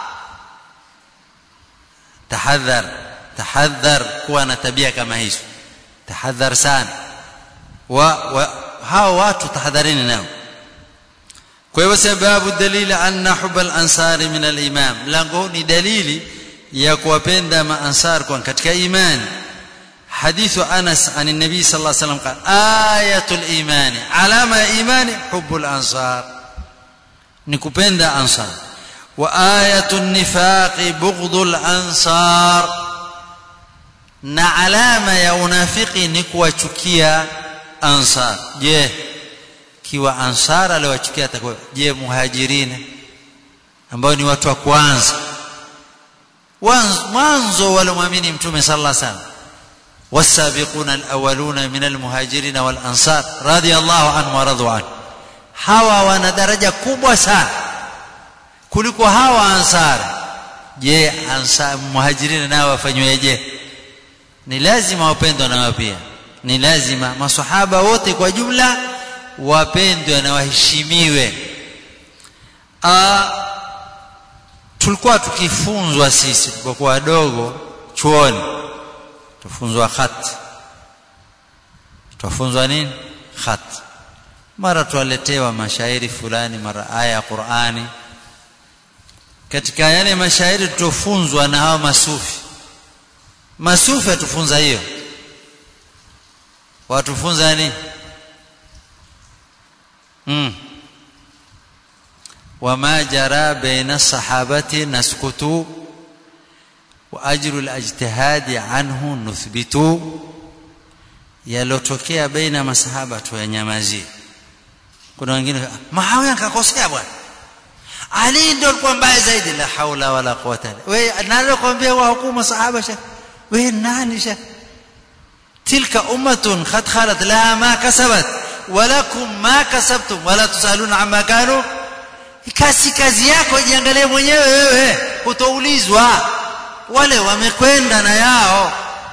tahadhar tahadhar kuwa na tabia kama hizo, tahadhar sana wa, wa hao watu tahadharini nao. Kwa hivyo sababu dalili anna hub al-ansar min al-iman, lango ni dalili ya kuwapenda maansar kwa katika imani. Hadithu Anas an an-nabi sallallahu alaihi wasallam qala ayatul imani, alama ya imani hubul ansar, ni kupenda ansar. Wa ayatun nifaqi bughdul ansar, na alama ya unafiki ni kuwachukia ansar. Je, kiwa ansar aliwachukia atakuwa je muhajirin ambao ni watu wa kwanza mwanzo walioamini Mtume sallallahu alaihi wasallam, wasabiquna alawwaluna min almuhajirin wal ansar radiyallahu anhu wa radu anhu, hawa wana daraja kubwa sana kuliko hawa ansar. Je, ansar muhajirin nao wafanyweje? Ni lazima wapendwe na wao pia, ni lazima maswahaba wote kwa jumla wapendwe na waheshimiwe. Ah, tulikuwa tukifunzwa sisi kwa wadogo chuoni, tufunzwa khat, tufunzwa nini khat, mara tualetewa mashairi fulani, mara aya ya Qur'ani. Katika yale mashairi tufunzwa na hawa masufi, masufi atufunza hiyo, watufunza nini? mm. wama jara baina sahabati naskutu wa ajru al-ijtihadi anhu nuthbitu, yalotokea baina masahaba tuyanyamazie. Kuna wengine Muawiya akakosea bwana, Ali ndio alikuwa mbaya zaidi. La haula wala quwwata. Wewe nalo kwambia wa hukumu sahaba shekh, wewe nani shekh? Tilka ummatun qad khalat laha ma kasabat walakum ma kasabtum wala tusaluna amma kanu. Kasi kazi yako jiangalie mwenyewe wewe, utaulizwa. Wale wamekwenda na yao,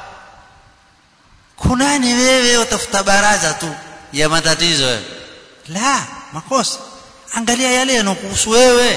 kunani wewe utafuta baraza tu ya matatizo wewe? La, makosa. Angalia yale yanokuhusu wewe.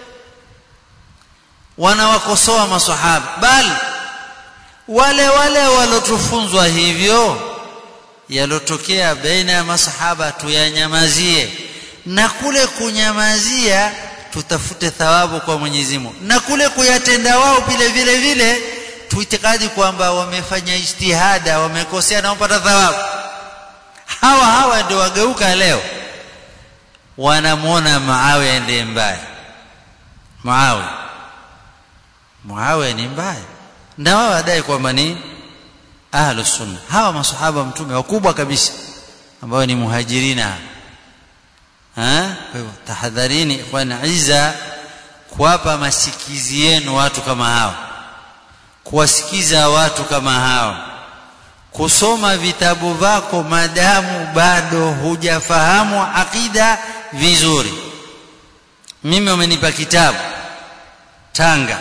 Wanawakosoa maswahaba, bali wale wale walotufunzwa hivyo yalotokea baina ya masahaba tuyanyamazie, na kule kunyamazia tutafute thawabu kwa Mwenyezi Mungu, na kule kuyatenda wao vile vile vile tuitikadi kwamba wamefanya ijtihada, wamekosea na wapata thawabu. Hawa hawa ndio wageuka leo wanamuona Muawiya ndiye mbaya. Muawiya Muawiya ni mbaya, na wao wadai kwamba ni ahlus sunna. Hawa masahaba mtume wakubwa kabisa ambao ni muhajirina. Ha? Kwa hivyo tahadharini ikhwana iza kuwapa masikizi yenu watu kama hao, kuwasikiza watu kama hao, kusoma vitabu vako madamu bado hujafahamu akida vizuri. Mimi wamenipa kitabu Tanga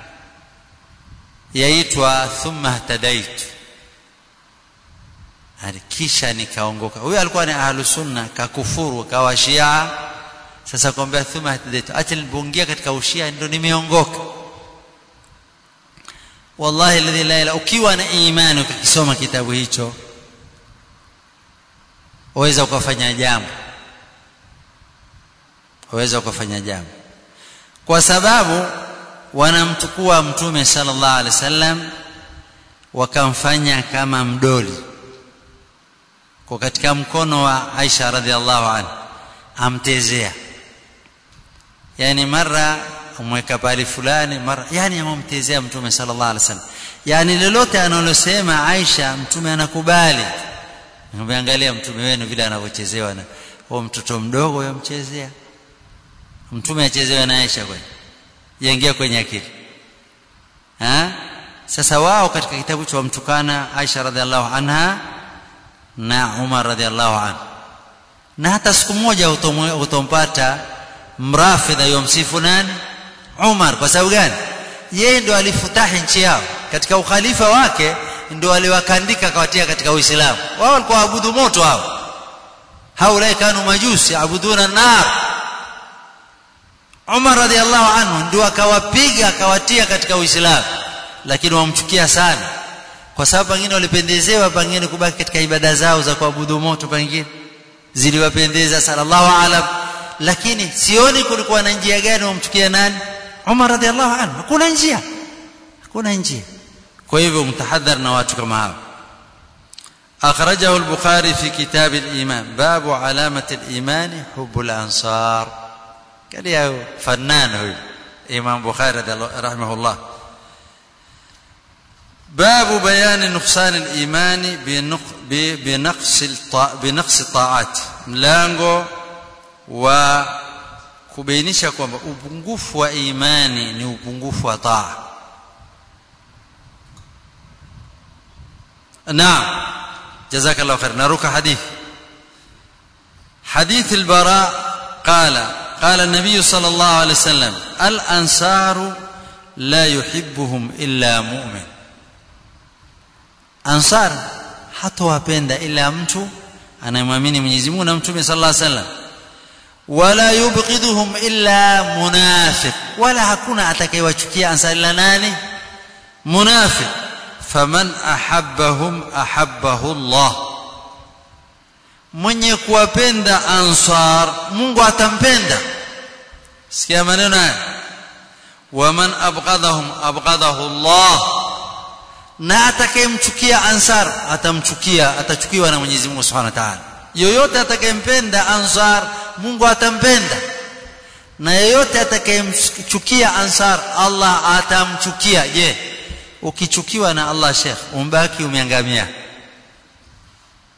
yaitwa Thumma Tadaitu, kisha nikaongoka. Huyo alikuwa ni ahlus sunna, kakufuru kawa Shia. Sasa kwambia Thumma Tadaitu, acha nibongia katika ushia ndio nimeongoka. Wallahi alladhi la ilaha, ukiwa na imani ukisoma kitabu hicho waweza ukafanya jambo, waweza ukafanya jambo, kwa sababu wanamtukua mtume sallallahu alaihi wasallam wakamfanya kama mdoli kwa katika mkono wa Aisha radhiallahu anha, amtezea. Yani mara umweka pale fulani, mara yani amemtezea mtume sallallahu alaihi wasallam. Yani lolote analosema Aisha mtume anakubali. Angalia mtume wenu vile anavyochezewa na huyo mtoto mdogo yamchezea. Mtume achezewa na Aisha kwani? Yaingia kwenye akili. Ha? Sasa wao katika kitabu cha wamtukana Aisha radhiallahu anha na Umar radhiallahu anhu. Na hata siku moja utompata mrafidha yomsifu nani? Umar. Kwa sababu gani? Yeye ndo alifutahi nchi yao. Katika ukhalifa wake ndo aliwakandika kawatia katika Uislamu. Wao walikuwa waabudu moto hao. Haulai kanu majusi abuduna nar. Umar radhiallahu anhu ndo akawapiga akawatia katika Uislamu, lakini wamchukia sana kwa sababu pengine walipendezewa pengine kubaki katika ibada zao za kuabudu moto, pengine ziliwapendeza sallallahu alam. Lakini sioni kulikuwa na njia gani wamchukia nani? Umar radhiallahu anhu. Hakuna njia, hakuna njia. Kwa hivyo mtahadhar na watu kama hao. Akhrajahu al-Bukhari fi kitab al-iman babu alamat al-iman hubbul ansar. Kalia fannan huyo Imam Bukhari rahimahullah. باب بيان نقصان الإيمان بنقص بنقص الطاعات. mlango wa kubainisha kwamba upungufu wa imani ni upungufu wa taa. Naam, jazakallahu khair. naruka hadith hadith al-Bara qala qala an-nabiy sallallahu alayhi wasallam al-ansaru la yuhibbuhum illa mu'min. Ansar hatawapenda ila mtu anayemwamini Mwenyezi Mungu na Mtume sallallahu alaihi wasallam. Wala yubghiduhum illa munafiq, wala hakuna atakayewachukia Ansar ila nani? Munafiq. Faman ahabbahum ahabbahu Allah, mwenye kuwapenda Ansar Mungu atampenda. Sikia maneno haya, waman abghadahum abghadahu Allah, na atakayemchukia Ansar atamchukia atachukiwa na Mwenyezi Mungu Subhanahu wa Ta'ala. Yoyote atakayempenda Ansar Mungu atampenda, na yoyote atakayemchukia Ansar Allah atamchukia. Je, ukichukiwa na Allah Sheikh umbaki umeangamia?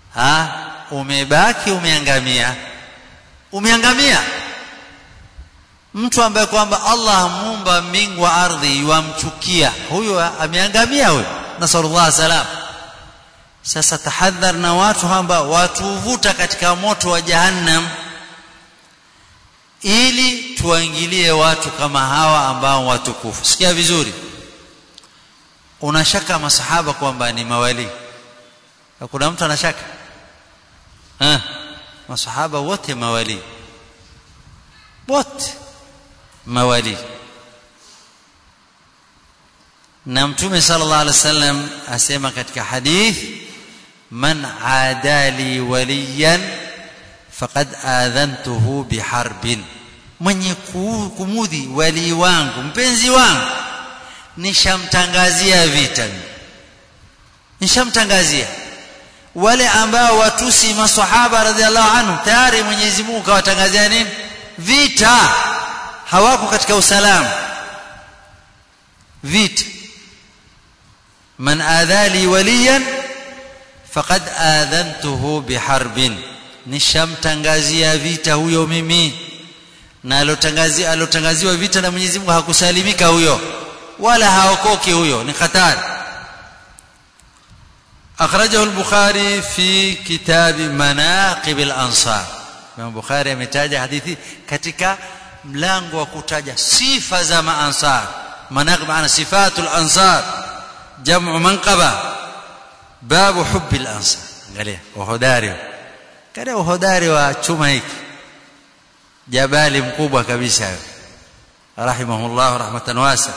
ah umebaki umeangamia umeangamia mtu ambaye kwamba Allah muumba mbingu wa ardhi yamchukia huyo ameangamia huyo nasallallahu salam sasa tahadhar na watu ambao watuvuta katika moto wa jahannam ili tuwaingilie watu kama hawa ambao watukufu sikia vizuri unashaka masahaba kwamba ni mawali kuna mtu anashaka ah masahaba wote mawali wote mawali na mtume sallallahu alaihi wasallam asema katika hadith man adali waliyan faqad adhantuhu biharbin mwenye kumudhi wali wangu mpenzi wangu nishamtangazia vita nishamtangazia wale ambao watusi maswahaba radhiallahu anhu tayari Mwenyezi Mungu kawatangazia nini vita hawako katika usalama vita man adali waliyan faqad adhantuhu biharbin nishamtangazia vita huyo mimi na alotangazia alotangaziwa vita na Mwenyezi Mungu hakusalimika huyo wala haokoki huyo ni hatari akhrajahu al-Bukhari fi kitab manaqib al-ansar Imam Bukhari ametaja hadithi katika mlango wa kutaja sifa za maansar manaqib maana sifatul ansar jam'u manqaba babu hubbi al-ansar angalia uhodari kada uhodari wa chuma hiki jabali mkubwa kabisa rahimahullah rahmatan wasa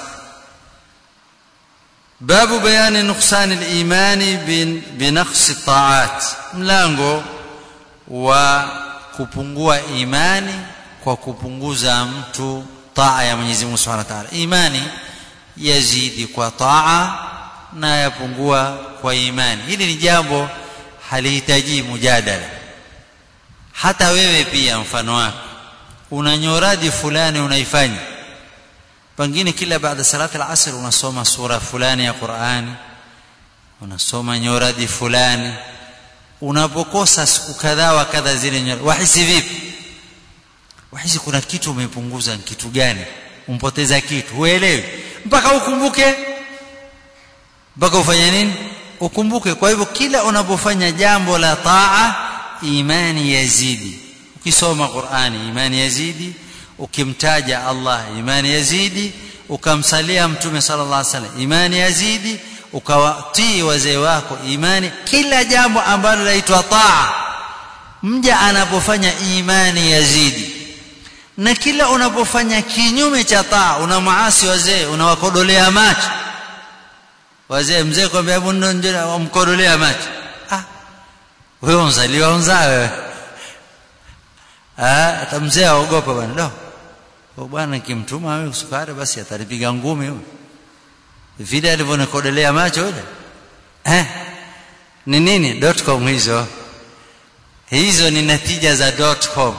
babu bayani nuqsan al-iman bi naqs at-ta'at mlango wa kupungua imani kwa kupunguza mtu taa ya Mwenyezi Mungu Subhanahu wa Ta'ala imani yazidi kwa taa na yapungua kwa imani hili ni jambo halihitaji mujadala hata wewe pia mfano wako una nyoradi fulani unaifanya pengine kila baada salati al-asr unasoma sura fulani ya Qur'ani unasoma nyoradi fulani unapokosa siku kadhaa wa kadha zile nyoradi wahisi vipi wahisi kuna kitu umepunguza kitu gani umpoteza kitu uelewi mpaka ukumbuke mpaka ufanye nini ukumbuke kwa hivyo kila unapofanya jambo la taa imani yazidi ukisoma Qur'ani imani yazidi ukimtaja Allah imani yazidi ukamsalia mtume sallallahu alaihi wasallam imani yazidi ukawatii wazee wako imani kila jambo ambalo laitwa taa mja anapofanya imani yazidi na kila unapofanya kinyume cha taa unamaasi wazee unawakodolea macho wazee mzee kwambia hebu ndio wamkodolea macho ah wewe unzaliwa unzaa wewe ah atamzee aogopa bwana do kwa bwana kimtuma wewe sukari basi atalipiga ngumi huyo vile alivyonekodolea macho yule eh ni nini .com hizo hizo ni natija za .com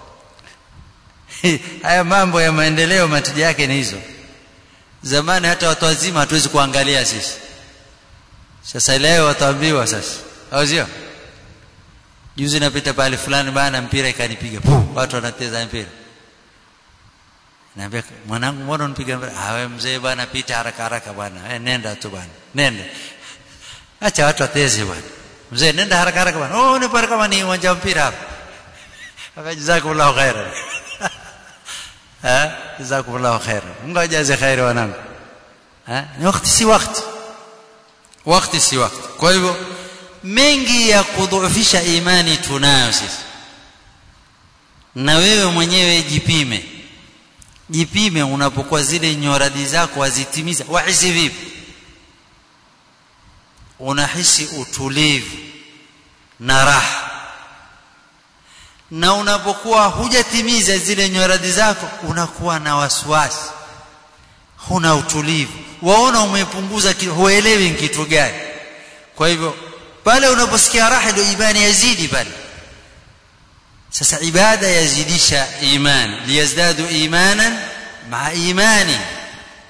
haya mambo ya maendeleo matija yake ni hizo zamani hata watu wazima hatuwezi kuangalia sisi sasa leo wataambiwa sasa au sio juzi napita pale fulani bana mpira ikanipiga watu wanacheza mpira naambia mwanangu mbona unipiga mpira ah wewe mzee bana pita haraka haraka bana wewe nenda tu bana nenda acha watu wateze bana mzee nenda haraka haraka bana oh ni pale kama ni uwanja wa mpira hapa akajazakumullahu khairan eh jazakumullahu khairan Mungu ajaze khairi wanangu eh ni wakati si wakati wakati si wakati kwa hivyo mengi ya kudhoofisha imani tunayo sisi na wewe mwenyewe jipime jipime unapokuwa zile nyoradi zako wazitimiza wahisi vipi unahisi utulivu na raha na unapokuwa hujatimiza zile nyoradi zako unakuwa na wasiwasi huna utulivu waona umepunguza huelewi kitu gani kwa hivyo pale unaposikia raha ndio imani yazidi pale sasa ibada yazidisha imani liyazdadu imanan ma imani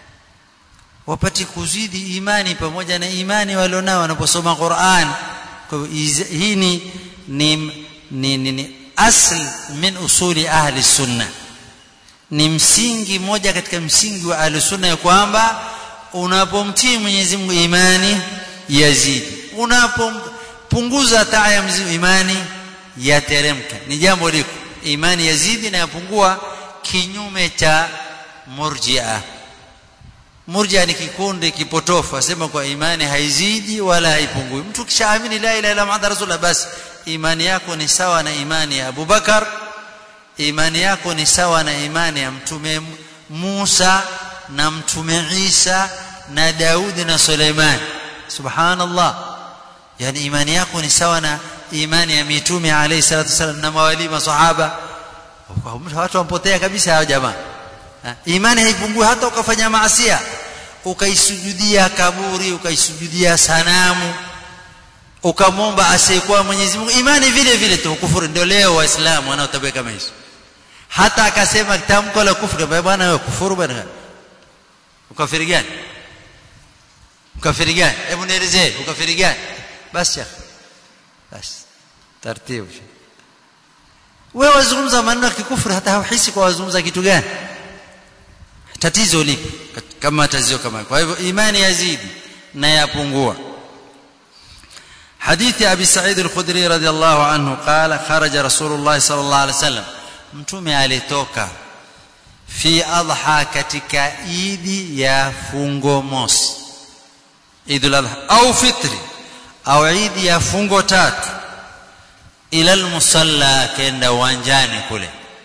wapati kuzidi imani pamoja na imani walionao wanaposoma Qur'an Kwa hivyo hii ni ni ni, ni, ni asl min usuli ahli sunna, ni msingi moja katika msingi wa ahli sunna ya kwamba unapomtii Mwenyezi Mungu imani yazidi, unapopunguza taa ya Mwenyezi Mungu imani yateremka. Ni jambo liko, imani yazidi na yapungua, kinyume cha murji'a. Murji'a ni kikundi kipotofu, asema kwa imani haizidi wala haipungui. Mtu kishaamini la ilaha illa Muhammad rasulullah, basi imani yako ni sawa na imani ya Abu Bakar, imani yako ni sawa na imani ya mtume Musa na mtume Isa na Daudi na Suleiman. Subhanallah, yani imani yako ni sawa na imani ya mitume alayhi salatu wasallam na mawali masahaba. Watu wampotea kabisa hao jamaa. Imani haipungui hata ukafanya maasi, ukaisujudia kaburi, ukaisujudia sanamu, ukamomba asiyekuwa Mwenyezi Mungu, imani vile vile tu kufuru. Ndio leo waislamu wanaotabia kama hizo. Hata akasema tamko la kufuru, bwana wewe kufuru bwana. Ukafiri gani? Ukafiri gani? Hebu nielezee ukafiri gani? Basi ya basi taratibu. Wewe wazungumza maneno ya kikufuru hata hauhisi kwa wazungumza kitu gani? Tatizo lipi kama tatizo kama? Kwa hivyo imani yazidi na yapungua. Hadithi Abi Sa'id al-Khudri radhiyallahu anhu qala kharaja Rasulullah sallallahu alaihi wasallam, mtume alitoka fi adha, katika idi ya fungo mosi, Idul Adha au fitri au idi ya fungo tatu, ila al-musalla, kenda uwanjani kule.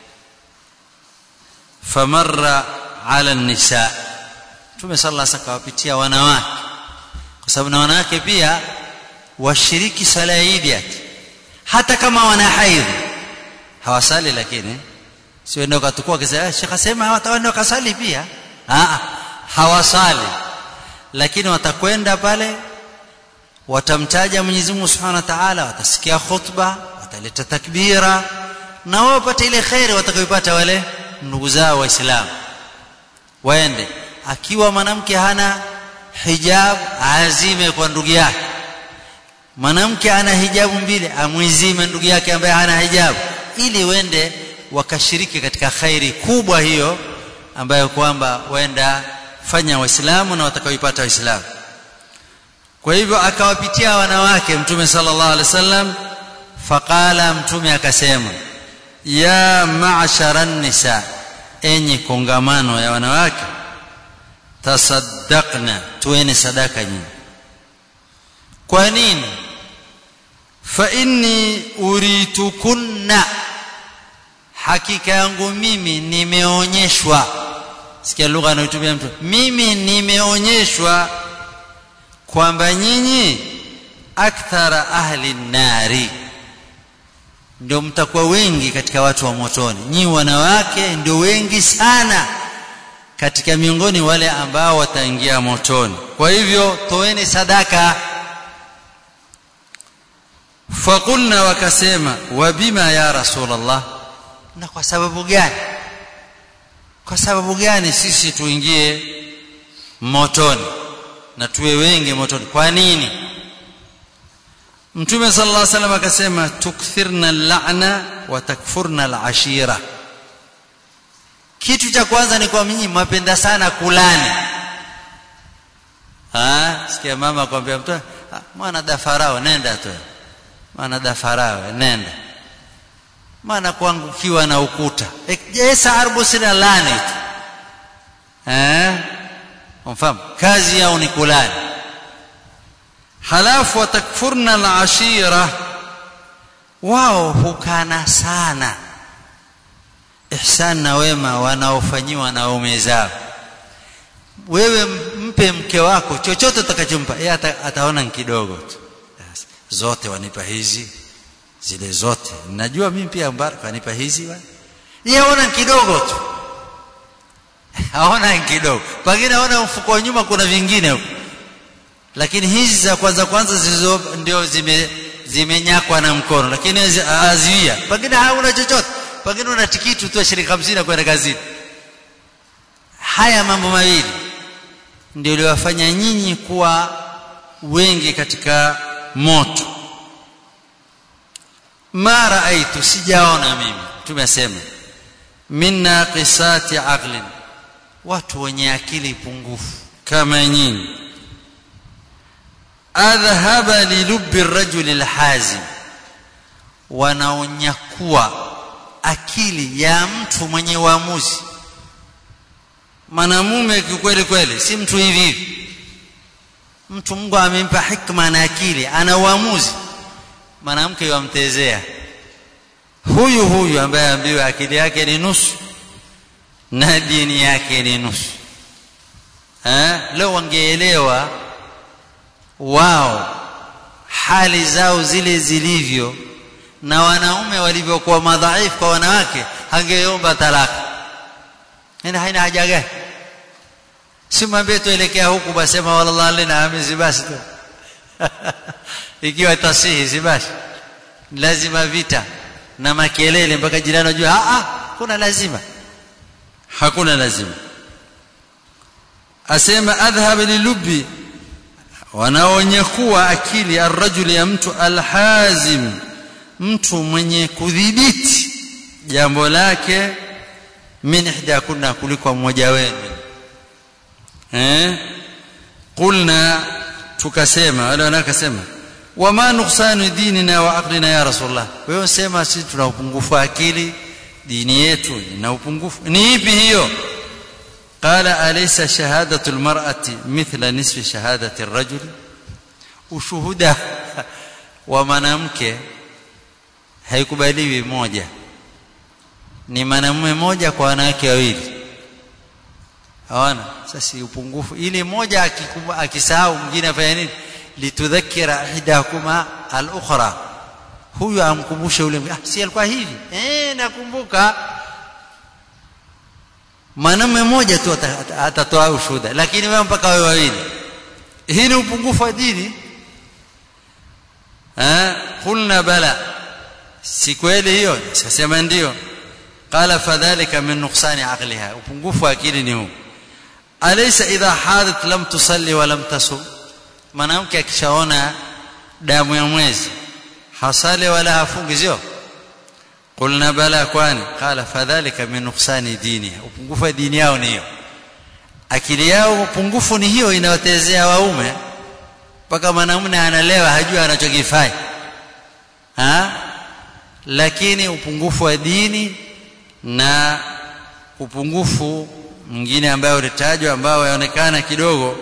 Famarra ala an-nisa, mtume sallallahu alaihi wasallam akawapitia wanawake, kwa sababu na wanawake pia washiriki sala ya Idi, hata kama wana haidh hawasali. Lakini sio ndio katukua kisa Sheikh asema hawataenda kasali pia, ah hawasali, lakini watakwenda pale, watamtaja Mwenyezi Mungu Subhanahu wa Ta'ala, watasikia khutba, wataleta takbira, na wao wapate ile khairi watakayopata wale ndugu zao waislamu. Waende, akiwa mwanamke hana hijab azime kwa ndugu yake, mwanamke ana hijabu mbili amwizime ndugu yake ambaye hana hijabu, ili wende wakashiriki katika khairi kubwa hiyo ambayo kwamba waenda fanya waislamu na watakaoipata waislamu. Kwa hivyo akawapitia wanawake mtume sallallahu alaihi wasallam. Faqala, mtume akasema, ya ma'sharan nisa, enyi kongamano ya wanawake, tasaddaqna, tueni sadaka nyingi. Kwa nini? Fa inni uritukunna, hakika yangu mimi nimeonyeshwa. Sikia lugha anayotumia mtu, mimi nimeonyeshwa kwamba nyinyi akthara ahli nari, ndio mtakuwa wengi katika watu wa motoni. Nyinyi wanawake ndio wengi sana katika miongoni wale ambao wataingia motoni. Kwa hivyo toeni sadaka. Faqulna, wakasema, wa bima ya Rasulullah, na kwa sababu gani? Kwa sababu gani sisi tuingie motoni na tuwe wengi motoni? Kwa nini? Mtume sallallahu alaihi wasallam akasema, tukthirna al-la'na wa takfurna al-ashira. Kitu cha kwanza ni kwa mimi mapenda sana kulani. Ah, sikia mama akwambia mtu, mwana dafarao nenda tu. Mwana dafarao nenda. Maana kuangukiwa na ukuta. Esa arbu sina lani. Eh? Umfahamu? Kazi yao ni kulani. Halafu watakfurna al-ashira, wao hukana sana ihsan na wema wanaofanyiwa na waume zao. Wewe mpe mke wako chochote utakachompa, yeye ataona kidogo tu. Zote wanipa hizi, zile zote najua mimi pia Mbaraka wanipa hizi, yeye aona kidogo tu. Aona kidogo, pengine aona mfuko wa nyuma kuna vingine huko, lakini hizi za kwanza kwanza zilizo ndio zime zimenyakwa na mkono, lakini aziwia pengine hauna chochote, pengine una tikiti tu shilingi hamsini kwenda kazini. Haya mambo mawili ndio yaliwafanya nyinyi kuwa wengi katika moto. ma raaitu sijaona mimi tumesema minna qisati aqlin watu wenye akili pungufu kama nyinyi adhhaba li lubbi ar-rajuli al-hazim wanaonyakua akili ya mtu mwenye uamuzi mwanamume kweli kweli si mtu hivi hivi mtu Mungu amempa hikma na akili ana uamuzi mwanamke yamtezea huyu huyu ambaye ambiwa akili yake ni nusu na dini yake ni nusu eh leo wangeelewa wao hali zao zile zilivyo na wanaume walivyokuwa madhaifu kwa wanawake hangeomba talaka ina haina haja gani simwambie tuelekea huku basema wallahi lina amizi basi tu ikiwa tasihi si basi lazima vita na makelele mpaka jirani ajue a a kuna lazima hakuna lazima asema adhhab lilubbi wanaonyekua akili ar-rajuli ya mtu al-hazim mtu mwenye kudhibiti jambo lake min ihda kunna kuliko mmoja wenu eh qulna tukasema wale wanakasema wama nuqsanu dinina wa aqlina ya rasulullah wewe unasema sisi tuna upungufu akili dini yetu ina upungufu ni ipi hiyo qala alaysa shahadatu almar'ati mithla nisfi shahadati arrajul ushuhuda wa mwanamke haikubaliwi moja ni mwanamume moja kwa wanawake wawili hawana sasa upungufu ili moja akisahau mwingine afanye nini litudhakkira ihdakuma al-ukhra huyu amkumbushe yule ah si alikuwa hivi eh nakumbuka mwanamume mmoja tu atatoa ushuhuda lakini wewe mpaka wewe wawili hii ni upungufu wa dini eh qulna bala si kweli hiyo sasa ndio qala fadhalika min nuqsani aqliha upungufu wa akili ni huu alaysa idha hadat lam tusalli wa lam tasum mwanamke akishaona damu ya mwezi hasali wala hafungi sio qulna bala kwani qala fadhalika min nuqsani diniha upungufu wa dini yao ni hiyo akili yao upungufu ni hiyo inawatezea waume mpaka mwanamume analewa hajui anachokifanya ha lakini upungufu wa dini na upungufu mwingine ambao ulitajwa ambao yaonekana kidogo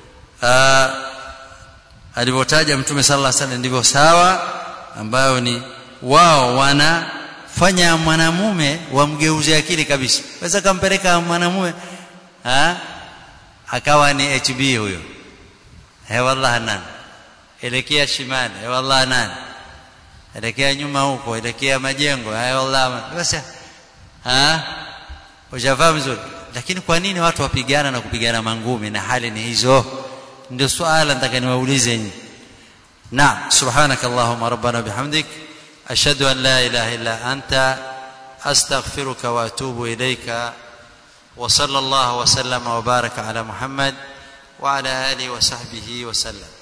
alivyotaja mtume sallallahu alaihi wasallam ndivyo sawa ambao ni wao wanafanya mwanamume wamgeuze akili kabisa waweza kumpeleka mwanamume ah akawa ni H B huyo he wallahi nani elekea shimani he wallahi nani elekea nyuma huko elekea majengo he wallahi basi ah ujafahamu vizuri lakini kwa nini watu wapigana na kupigana mangumi na hali ni hizo ndio swala nataka niwaulize nyinyi naam subhanakallahumma rabbana bihamdik ashhadu an la ilaha illa anta astaghfiruka wa atubu ilayka wa sallallahu wa sallama wa baraka ala muhammad wa ala alihi wa sahbihi wa sallam